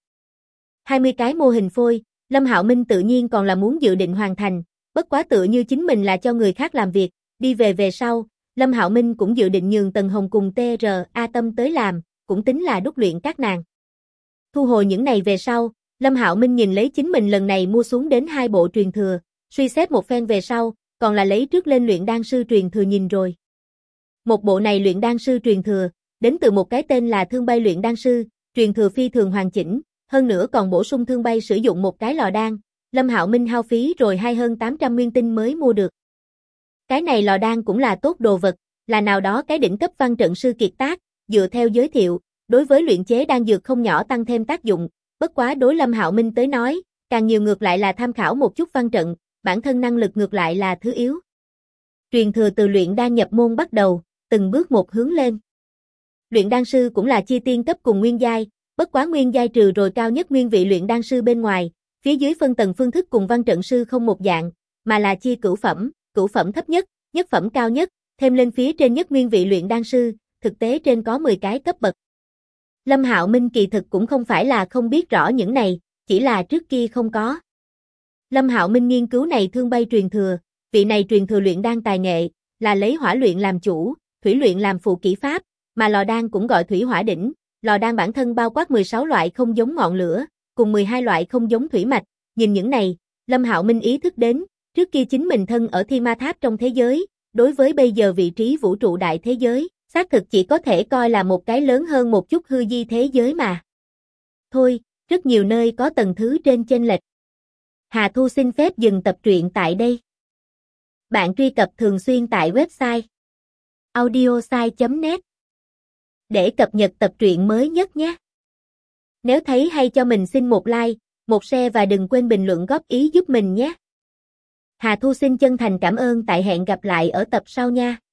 20 cái mô hình phôi, Lâm Hạo Minh tự nhiên còn là muốn dự định hoàn thành, bất quá tự như chính mình là cho người khác làm việc, đi về sau, Lâm Hạo Minh cũng dự định nhường Tần Hồng cùng TRA Tâm tới làm, cũng tính là đúc luyện các nàng. Thu hồi những này về sau, Lâm Hạo Minh nhìn lấy chính mình lần này mua xuống đến 2 bộ truyền thừa, suy xét một phen về sau, còn là lấy trước lên luyện đan sư truyền thừa nhìn rồi. Một bộ này luyện đan sư truyền thừa, đến từ một cái tên là Thương Bay luyện đan sư, truyền thừa phi thường hoàn chỉnh, hơn nữa còn bổ sung Thương Bay sử dụng một cái lò đan, Lâm Hạo Minh hao phí rồi hơn 800 nguyên tinh mới mua được. Cái này lò đan cũng là tốt đồ vật, là nào đó cái đỉnh cấp văn trận sư kiệt tác, dựa theo giới thiệu, đối với luyện chế đan dược không nhỏ tăng thêm tác dụng, bất quá đối Lâm Hạo Minh tới nói, càng nhiều ngược lại là tham khảo một chút văn trận, bản thân năng lực ngược lại là thứ yếu. Truyền thừa từ luyện đan nhập môn bắt đầu, từng bước một hướng lên. Luyện đan sư cũng là chia tiên cấp cùng nguyên giai, bất quá nguyên giai trừ rồi cao nhất nguyên vị luyện đan sư bên ngoài, phía dưới phân tầng phương thức cùng văn trận sư không một dạng, mà là chia cửu phẩm thấp nhất, nhất phẩm cao nhất, thêm lên phía trên nhất nguyên vị luyện đan sư, thực tế trên có 10 cái cấp bậc. Lâm Hạo Minh kỳ thực cũng không phải là không biết rõ những này, chỉ là trước kia không có. Lâm Hạo Minh nghiên cứu này Thương Bay truyền thừa, vị này truyền thừa luyện đan tài nghệ, là lấy hỏa luyện làm chủ, thủy luyện làm phụ kỹ pháp, mà lò đan cũng gọi thủy hỏa đỉnh, lò đan bản thân bao quát 16 loại không giống ngọn lửa, cùng 12 loại không giống thủy mạch, nhìn những này, Lâm Hạo Minh ý thức đến, trước kia chính mình thân ở Thi Ma Tháp trong thế giới, đối với bây giờ vị trí vũ trụ đại thế giới, xác thực chỉ có thể coi là một cái lớn hơn một chút hư di thế giới mà. Thôi, rất nhiều nơi có tầng thứ trên chênh lệch. Hà Thu xin phép dừng tập truyện tại đây. Bạn truy cập thường xuyên tại website audiosai.net để cập nhật tập truyện mới nhất nhé. Nếu thấy hay cho mình xin một like, một share và đừng quên bình luận góp ý giúp mình nhé. Hà Thu xin chân thành cảm ơn, tại hẹn gặp lại ở tập sau nha.